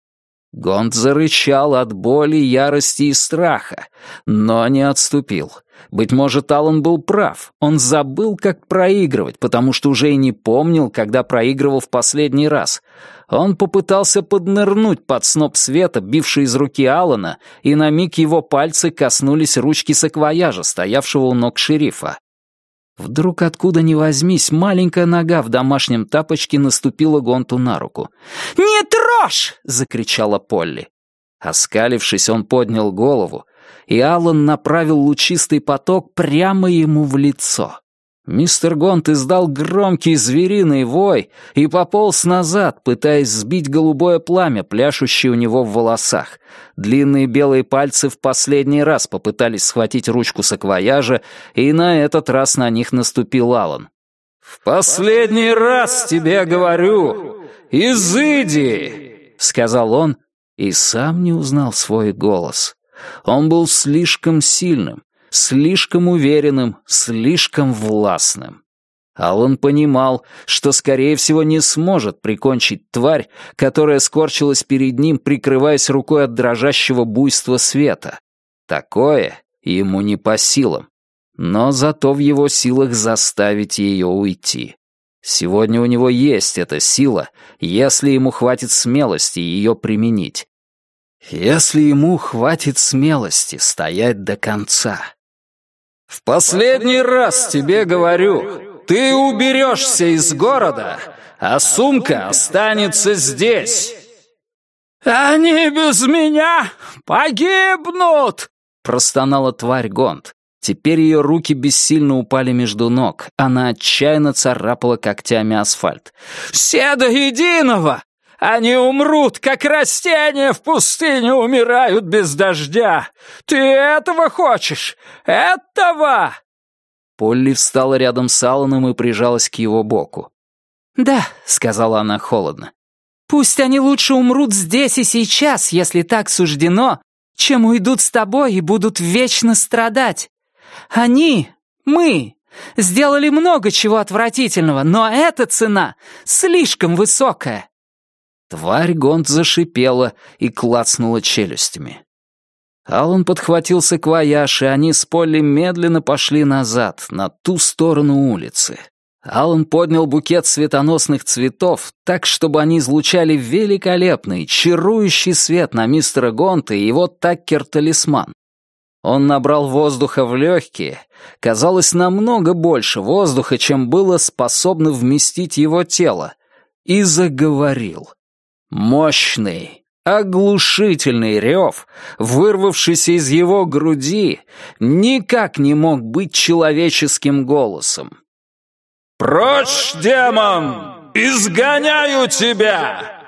Гонт зарычал от боли, ярости и страха, но не отступил. Быть может, Алан был прав. Он забыл, как проигрывать, потому что уже и не помнил, когда проигрывал в последний раз. Он попытался поднырнуть под сноп света, бивший из руки Алана, и на миг его пальцы коснулись ручки саквояжа, стоявшего у ног шерифа. Вдруг откуда ни возьмись, маленькая нога в домашнем тапочке наступила Гонту на руку. «Не трожь!» — закричала Полли. Оскалившись, он поднял голову, и Алан направил лучистый поток прямо ему в лицо. Мистер Гонт издал громкий звериный вой и пополз назад, пытаясь сбить голубое пламя, пляшущее у него в волосах. Длинные белые пальцы в последний раз попытались схватить ручку саквояжа, и на этот раз на них наступил Алан. «В последний раз тебе говорю, изыди!» — сказал он, и сам не узнал свой голос. Он был слишком сильным, слишком уверенным, слишком властным. Алан понимал, что, скорее всего, не сможет прикончить тварь, которая скорчилась перед ним, прикрываясь рукой от дрожащего буйства света. Такое ему не по силам, но зато в его силах заставить ее уйти. Сегодня у него есть эта сила, если ему хватит смелости ее применить. Если ему хватит смелости стоять до конца. «В последний раз тебе говорю, ты уберешься из города, а сумка останется здесь!» «Они без меня погибнут!» — простонала тварь Гонт. Теперь ее руки бессильно упали между ног. Она отчаянно царапала когтями асфальт. «Все до единого! Они умрут, как растения в пустыне умирают без дождя! Ты этого хочешь? Этого!» Полли встала рядом с Аланом и прижалась к его боку. «Да», — сказала она холодно. «Пусть они лучше умрут здесь и сейчас, если так суждено, чем уйдут с тобой и будут вечно страдать. Они, мы, сделали много чего отвратительного, но эта цена слишком высокая». Тварь Гонт зашипела и клацнула челюстями. Алан подхватил саквояж, и они с Полли медленно пошли назад, на ту сторону улицы. Алан поднял букет светоносных цветов так, чтобы они излучали великолепный, чарующий свет на мистера Гонта и его таккер-талисман. Он набрал воздуха в легкие, казалось, намного больше воздуха, чем было способно вместить его тело, и заговорил. Мощный, оглушительный рев, вырвавшийся из его груди, никак не мог быть человеческим голосом. «Прочь, демон! Изгоняю тебя!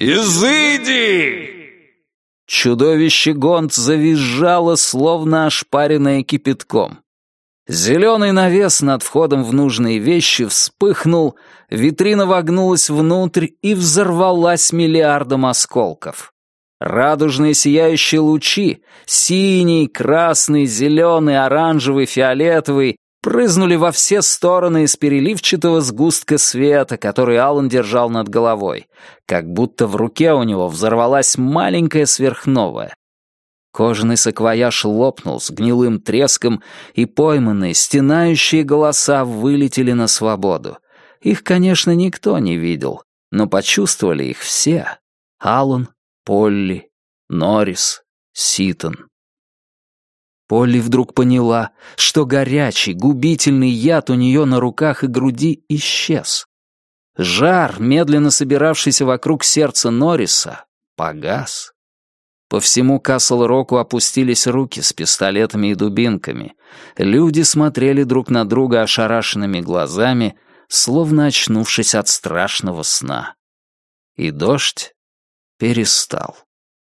Изыди!» Чудовище Гонт завизжало, словно ошпаренное кипятком. Зеленый навес над входом в нужные вещи вспыхнул, витрина вогнулась внутрь и взорвалась миллиардом осколков. Радужные сияющие лучи, синий, красный, зеленый, оранжевый, фиолетовый, прызнули во все стороны из переливчатого сгустка света, который Алан держал над головой, как будто в руке у него взорвалась маленькая сверхновая. Кожаный саквояж лопнул с гнилым треском, и пойманные, стенающие голоса вылетели на свободу. Их, конечно, никто не видел, но почувствовали их все. Алан, Полли, Норрис, Ситон. Полли вдруг поняла, что горячий, губительный яд у нее на руках и груди исчез. Жар, медленно собиравшийся вокруг сердца Норриса, погас. По всему Касл-Року опустились руки с пистолетами и дубинками. Люди смотрели друг на друга ошарашенными глазами, словно очнувшись от страшного сна. И дождь перестал.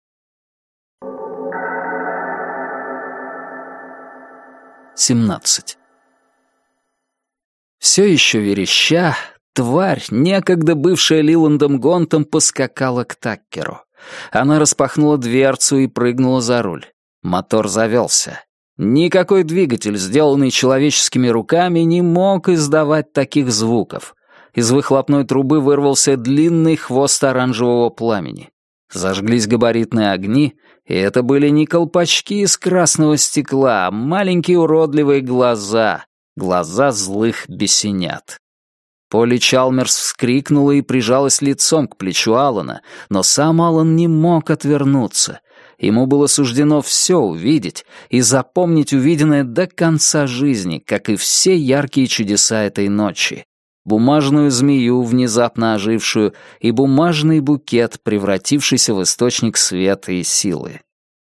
семнадцать. Все еще вереща, тварь, некогда бывшая Лиландом Гонтом, поскакала к Таккеру. Она распахнула дверцу и прыгнула за руль. Мотор завелся. Никакой двигатель, сделанный человеческими руками, не мог издавать таких звуков. Из выхлопной трубы вырвался длинный хвост оранжевого пламени. Зажглись габаритные огни, и это были не колпачки из красного стекла, а маленькие уродливые глаза, глаза злых бесенят. Полли Чалмерс вскрикнула и прижалась лицом к плечу Алана, но сам Алан не мог отвернуться. Ему было суждено все увидеть и запомнить увиденное до конца жизни, как и все яркие чудеса этой ночи. Бумажную змею, внезапно ожившую, и бумажный букет, превратившийся в источник света и силы.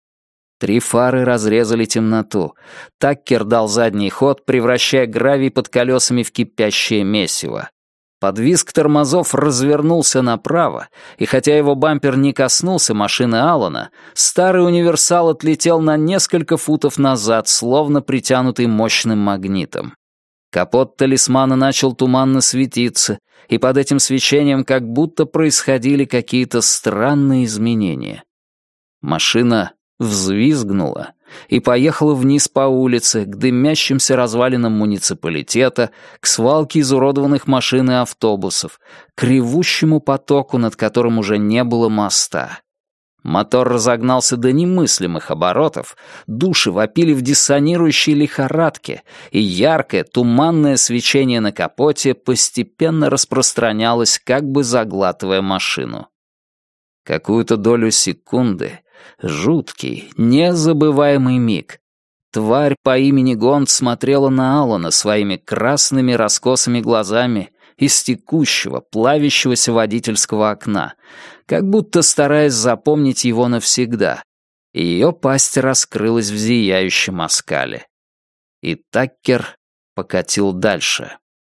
Три фары разрезали темноту. Таккер дал задний ход, превращая гравий под колесами в кипящее месиво. Под визг тормозов развернулся направо, и хотя его бампер не коснулся машины Алана, старый универсал отлетел на несколько футов назад, словно притянутый мощным магнитом. Капот талисмана начал туманно светиться, и под этим свечением как будто происходили какие-то странные изменения. Машина взвизгнула и поехала вниз по улице, к дымящимся развалинам муниципалитета, к свалке изуродованных машин и автобусов, к ревущему потоку, над которым уже не было моста. Мотор разогнался до немыслимых оборотов, души вопили в диссонирующей лихорадке, и яркое, туманное свечение на капоте постепенно распространялось, как бы заглатывая машину. Какую-то долю секунды, жуткий, незабываемый миг, тварь по имени Гонт смотрела на Алана своими красными раскосыми глазами из текущего, плавящегося водительского окна, как будто стараясь запомнить его навсегда, и ее пасть раскрылась в зияющем оскале. И Таккер покатил дальше.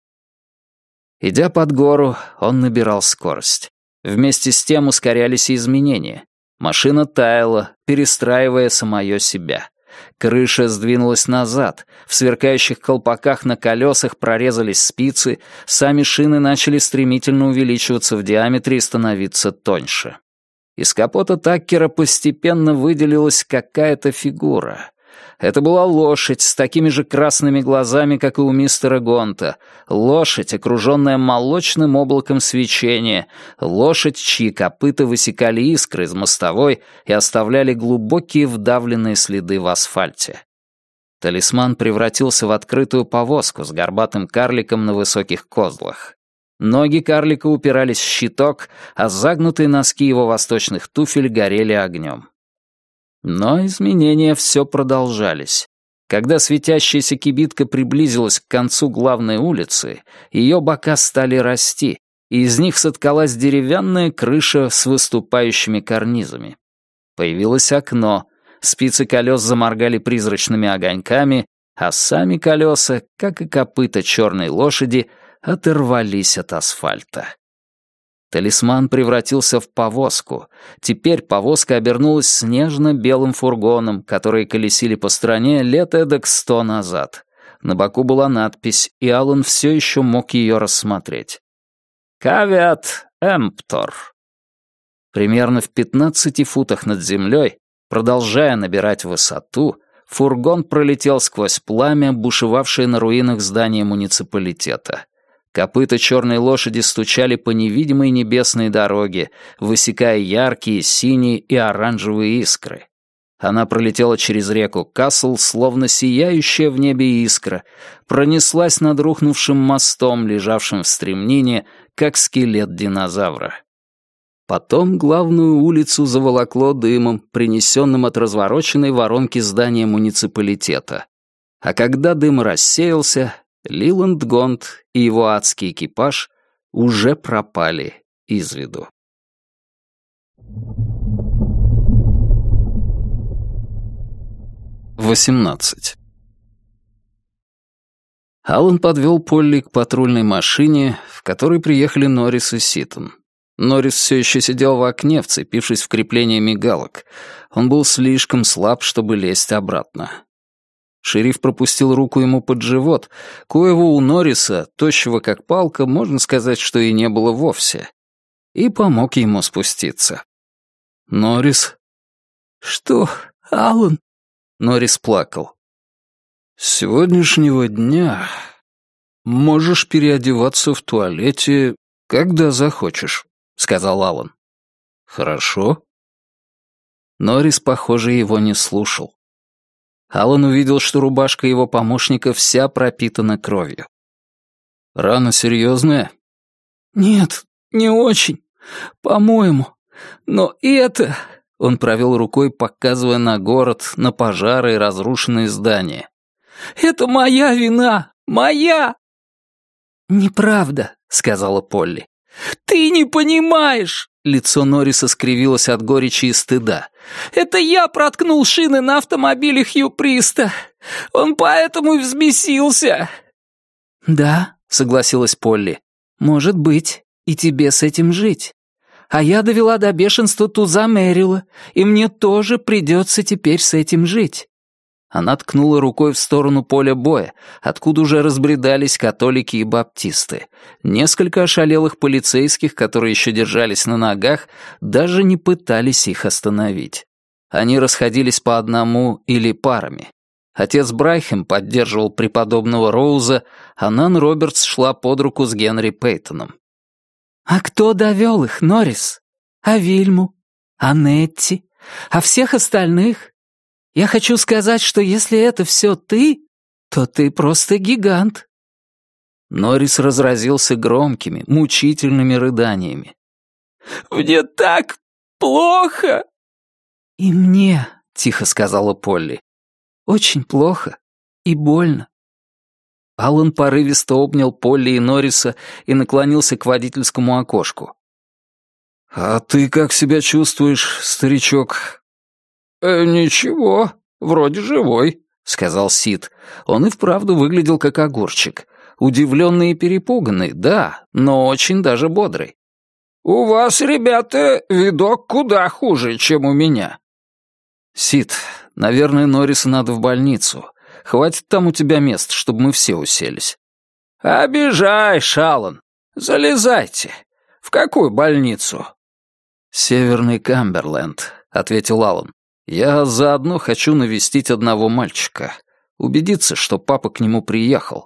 Идя под гору, он набирал скорость. Вместе с тем ускорялись и изменения. Машина таяла, перестраивая самое себя. Крыша сдвинулась назад, в сверкающих колпаках на колесах прорезались спицы, сами шины начали стремительно увеличиваться в диаметре и становиться тоньше. Из капота Таккера постепенно выделилась какая-то фигура. Это была лошадь с такими же красными глазами, как и у мистера Гонта, лошадь, окруженная молочным облаком свечения, лошадь, чьи копыта высекали искры из мостовой и оставляли глубокие вдавленные следы в асфальте. Талисман превратился в открытую повозку с горбатым карликом на высоких козлах. Ноги карлика упирались в щиток, а загнутые носки его восточных туфель горели огнем. Но изменения все продолжались. Когда светящаяся кибитка приблизилась к концу главной улицы, ее бока стали расти, и из них соткалась деревянная крыша с выступающими карнизами. Появилось окно, спицы колес заморгали призрачными огоньками, а сами колеса, как и копыта черной лошади, оторвались от асфальта. Талисман превратился в повозку. Теперь повозка обернулась снежно-белым фургоном, которые колесили по стране лет эдак сто назад. На боку была надпись, и Алан все еще мог ее рассмотреть. «Кавиат эмптор». Примерно в пятнадцати футах над землей, продолжая набирать высоту, фургон пролетел сквозь пламя, бушевавшее на руинах здания муниципалитета. Копыта черной лошади стучали по невидимой небесной дороге, высекая яркие синие и оранжевые искры. Она пролетела через реку Касл, словно сияющая в небе искра, пронеслась над рухнувшим мостом, лежавшим в стремнине, как скелет динозавра. Потом главную улицу заволокло дымом, принесенным от развороченной воронки здания муниципалитета. А когда дым рассеялся, Лиланд Гонт и его адский экипаж уже пропали из виду. восемнадцать. Аллан подвел Полли к патрульной машине, в которой приехали Норрис и Ситон. Норрис все еще сидел в окне, вцепившись в крепление мигалок. Он был слишком слаб, чтобы лезть обратно. Шериф пропустил руку ему под живот, коего у Норриса, тощего как палка, можно сказать, что и не было вовсе, и помог ему спуститься. «Норрис?» «Что, Аллан?» Норрис плакал. «С сегодняшнего дня можешь переодеваться в туалете, когда захочешь», — сказал Аллан. «Хорошо?» Норрис, похоже, его не слушал. Аллан увидел, что рубашка его помощника вся пропитана кровью. «Рана серьезная?» «Нет, не очень, по-моему. Но это...» Он провел рукой, показывая на город, на пожары и разрушенные здания. «Это моя вина! Моя!» «Неправда», — сказала Полли. «Ты не понимаешь!» Лицо Норриса скривилось от горечи и стыда. «Это я проткнул шины на автомобиле Хью Приста. Он поэтому и взбесился». «Да», — согласилась Полли. «Может быть, и тебе с этим жить. А я довела до бешенства туза Мэрила, и мне тоже придется теперь с этим жить». Она ткнула рукой в сторону поля боя, откуда уже разбредались католики и баптисты. Несколько ошалелых полицейских, которые еще держались на ногах, даже не пытались их остановить. Они расходились по одному или парами. Отец Брайхем поддерживал преподобного Роуза, а Нан Робертс шла под руку с Генри Пейтоном. «А кто довел их, Норрис? А Вильму? А Нетти? А всех остальных? Я хочу сказать, что если это все ты, то ты просто гигант». Норрис разразился громкими, мучительными рыданиями. «Мне так плохо!» «И мне», — тихо сказала Полли, — «очень плохо и больно». Аллан порывисто обнял Полли и Норриса и наклонился к водительскому окошку. «А ты как себя чувствуешь, старичок?» «Э, «Ничего, вроде живой», — сказал Сид. Он и вправду выглядел как огурчик. Удивленный и перепуганный, да, но очень даже бодрый. «У вас, ребята, видок куда хуже, чем у меня». «Сид, наверное, Норриса надо в больницу. Хватит там у тебя мест, чтобы мы все уселись». «Обижаешь, Аллан. Залезайте. В какую больницу?» «Северный Камберленд», — ответил Аллан. «Я заодно хочу навестить одного мальчика. Убедиться, что папа к нему приехал».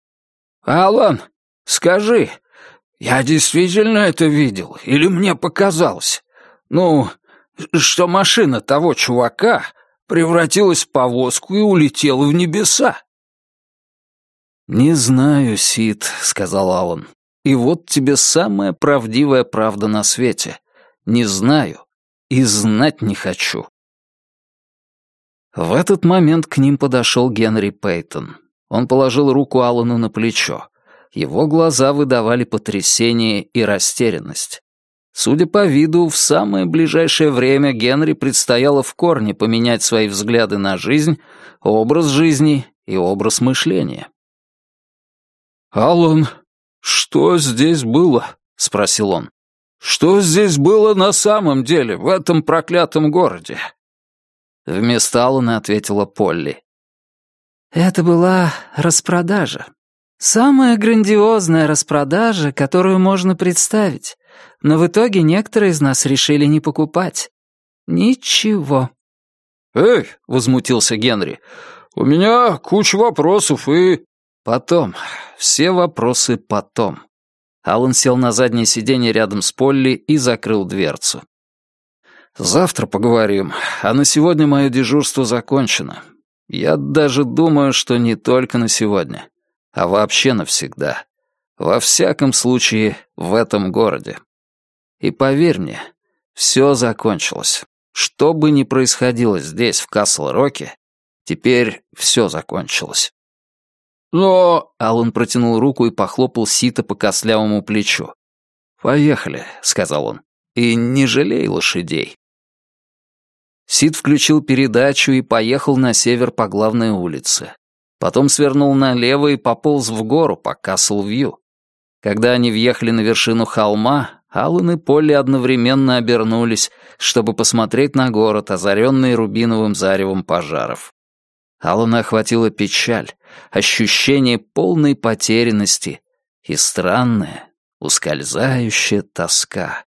«Аллан, скажи, я действительно это видел или мне показалось? Ну, что машина того чувака превратилась в повозку и улетела в небеса?» «Не знаю, Сид», — сказал Аллан. «И вот тебе самая правдивая правда на свете. Не знаю и знать не хочу». В этот момент к ним подошел Генри Пейтон. Он положил руку Аллану на плечо. Его глаза выдавали потрясение и растерянность. Судя по виду, в самое ближайшее время Генри предстояло в корне поменять свои взгляды на жизнь, образ жизни и образ мышления. «Аллан, что здесь было?» — спросил он. «Что здесь было на самом деле, в этом проклятом городе?» Вместо Аллана ответила Полли. «Это была распродажа. Самая грандиозная распродажа, которую можно представить. но в итоге некоторые из нас решили не покупать. Ничего. «Эй!» — возмутился Генри. «У меня куча вопросов и...» «Потом. Все вопросы потом». Алан сел на заднее сиденье рядом с Полли и закрыл дверцу. «Завтра поговорим, а на сегодня мое дежурство закончено. Я даже думаю, что не только на сегодня, а вообще навсегда. Во всяком случае, в этом городе. И поверь мне, все закончилось. Что бы ни происходило здесь, в Касл-Роке, теперь все закончилось». «Но...» — Алан протянул руку и похлопал Сита по костлявому плечу. «Поехали», — сказал он, — «и не жалей лошадей». Сид включил передачу и поехал на север по главной улице. Потом свернул налево и пополз в гору по Касл-Вью. Когда они въехали на вершину холма, Алан и Полли одновременно обернулись, чтобы посмотреть на город, озаренный рубиновым заревом пожаров. Алана охватила печаль, ощущение полной потерянности и странная, ускользающая тоска.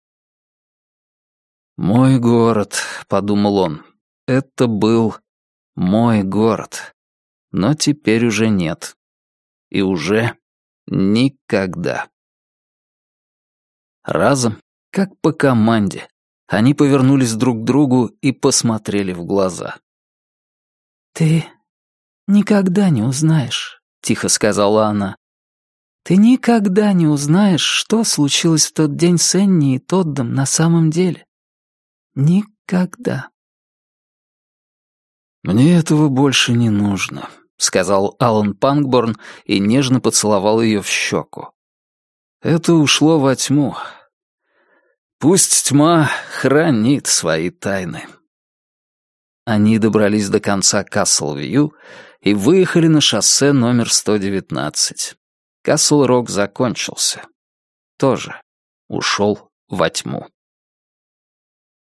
«Мой город», — подумал он, — «это был мой город, но теперь уже нет. И уже никогда». Разом, как по команде, они повернулись друг к другу и посмотрели в глаза. «Ты никогда не узнаешь», — тихо сказала она. «Ты никогда не узнаешь, что случилось в тот день с Энни и Тоддом на самом деле. Никогда». «Мне этого больше не нужно», — сказал Алан Пангборн и нежно поцеловал ее в щеку. «Это ушло во тьму. Пусть тьма хранит свои тайны». Они добрались до конца Касл-Вью и выехали на шоссе номер сто девятнадцать. Касл-Рок закончился. Тоже ушел во тьму.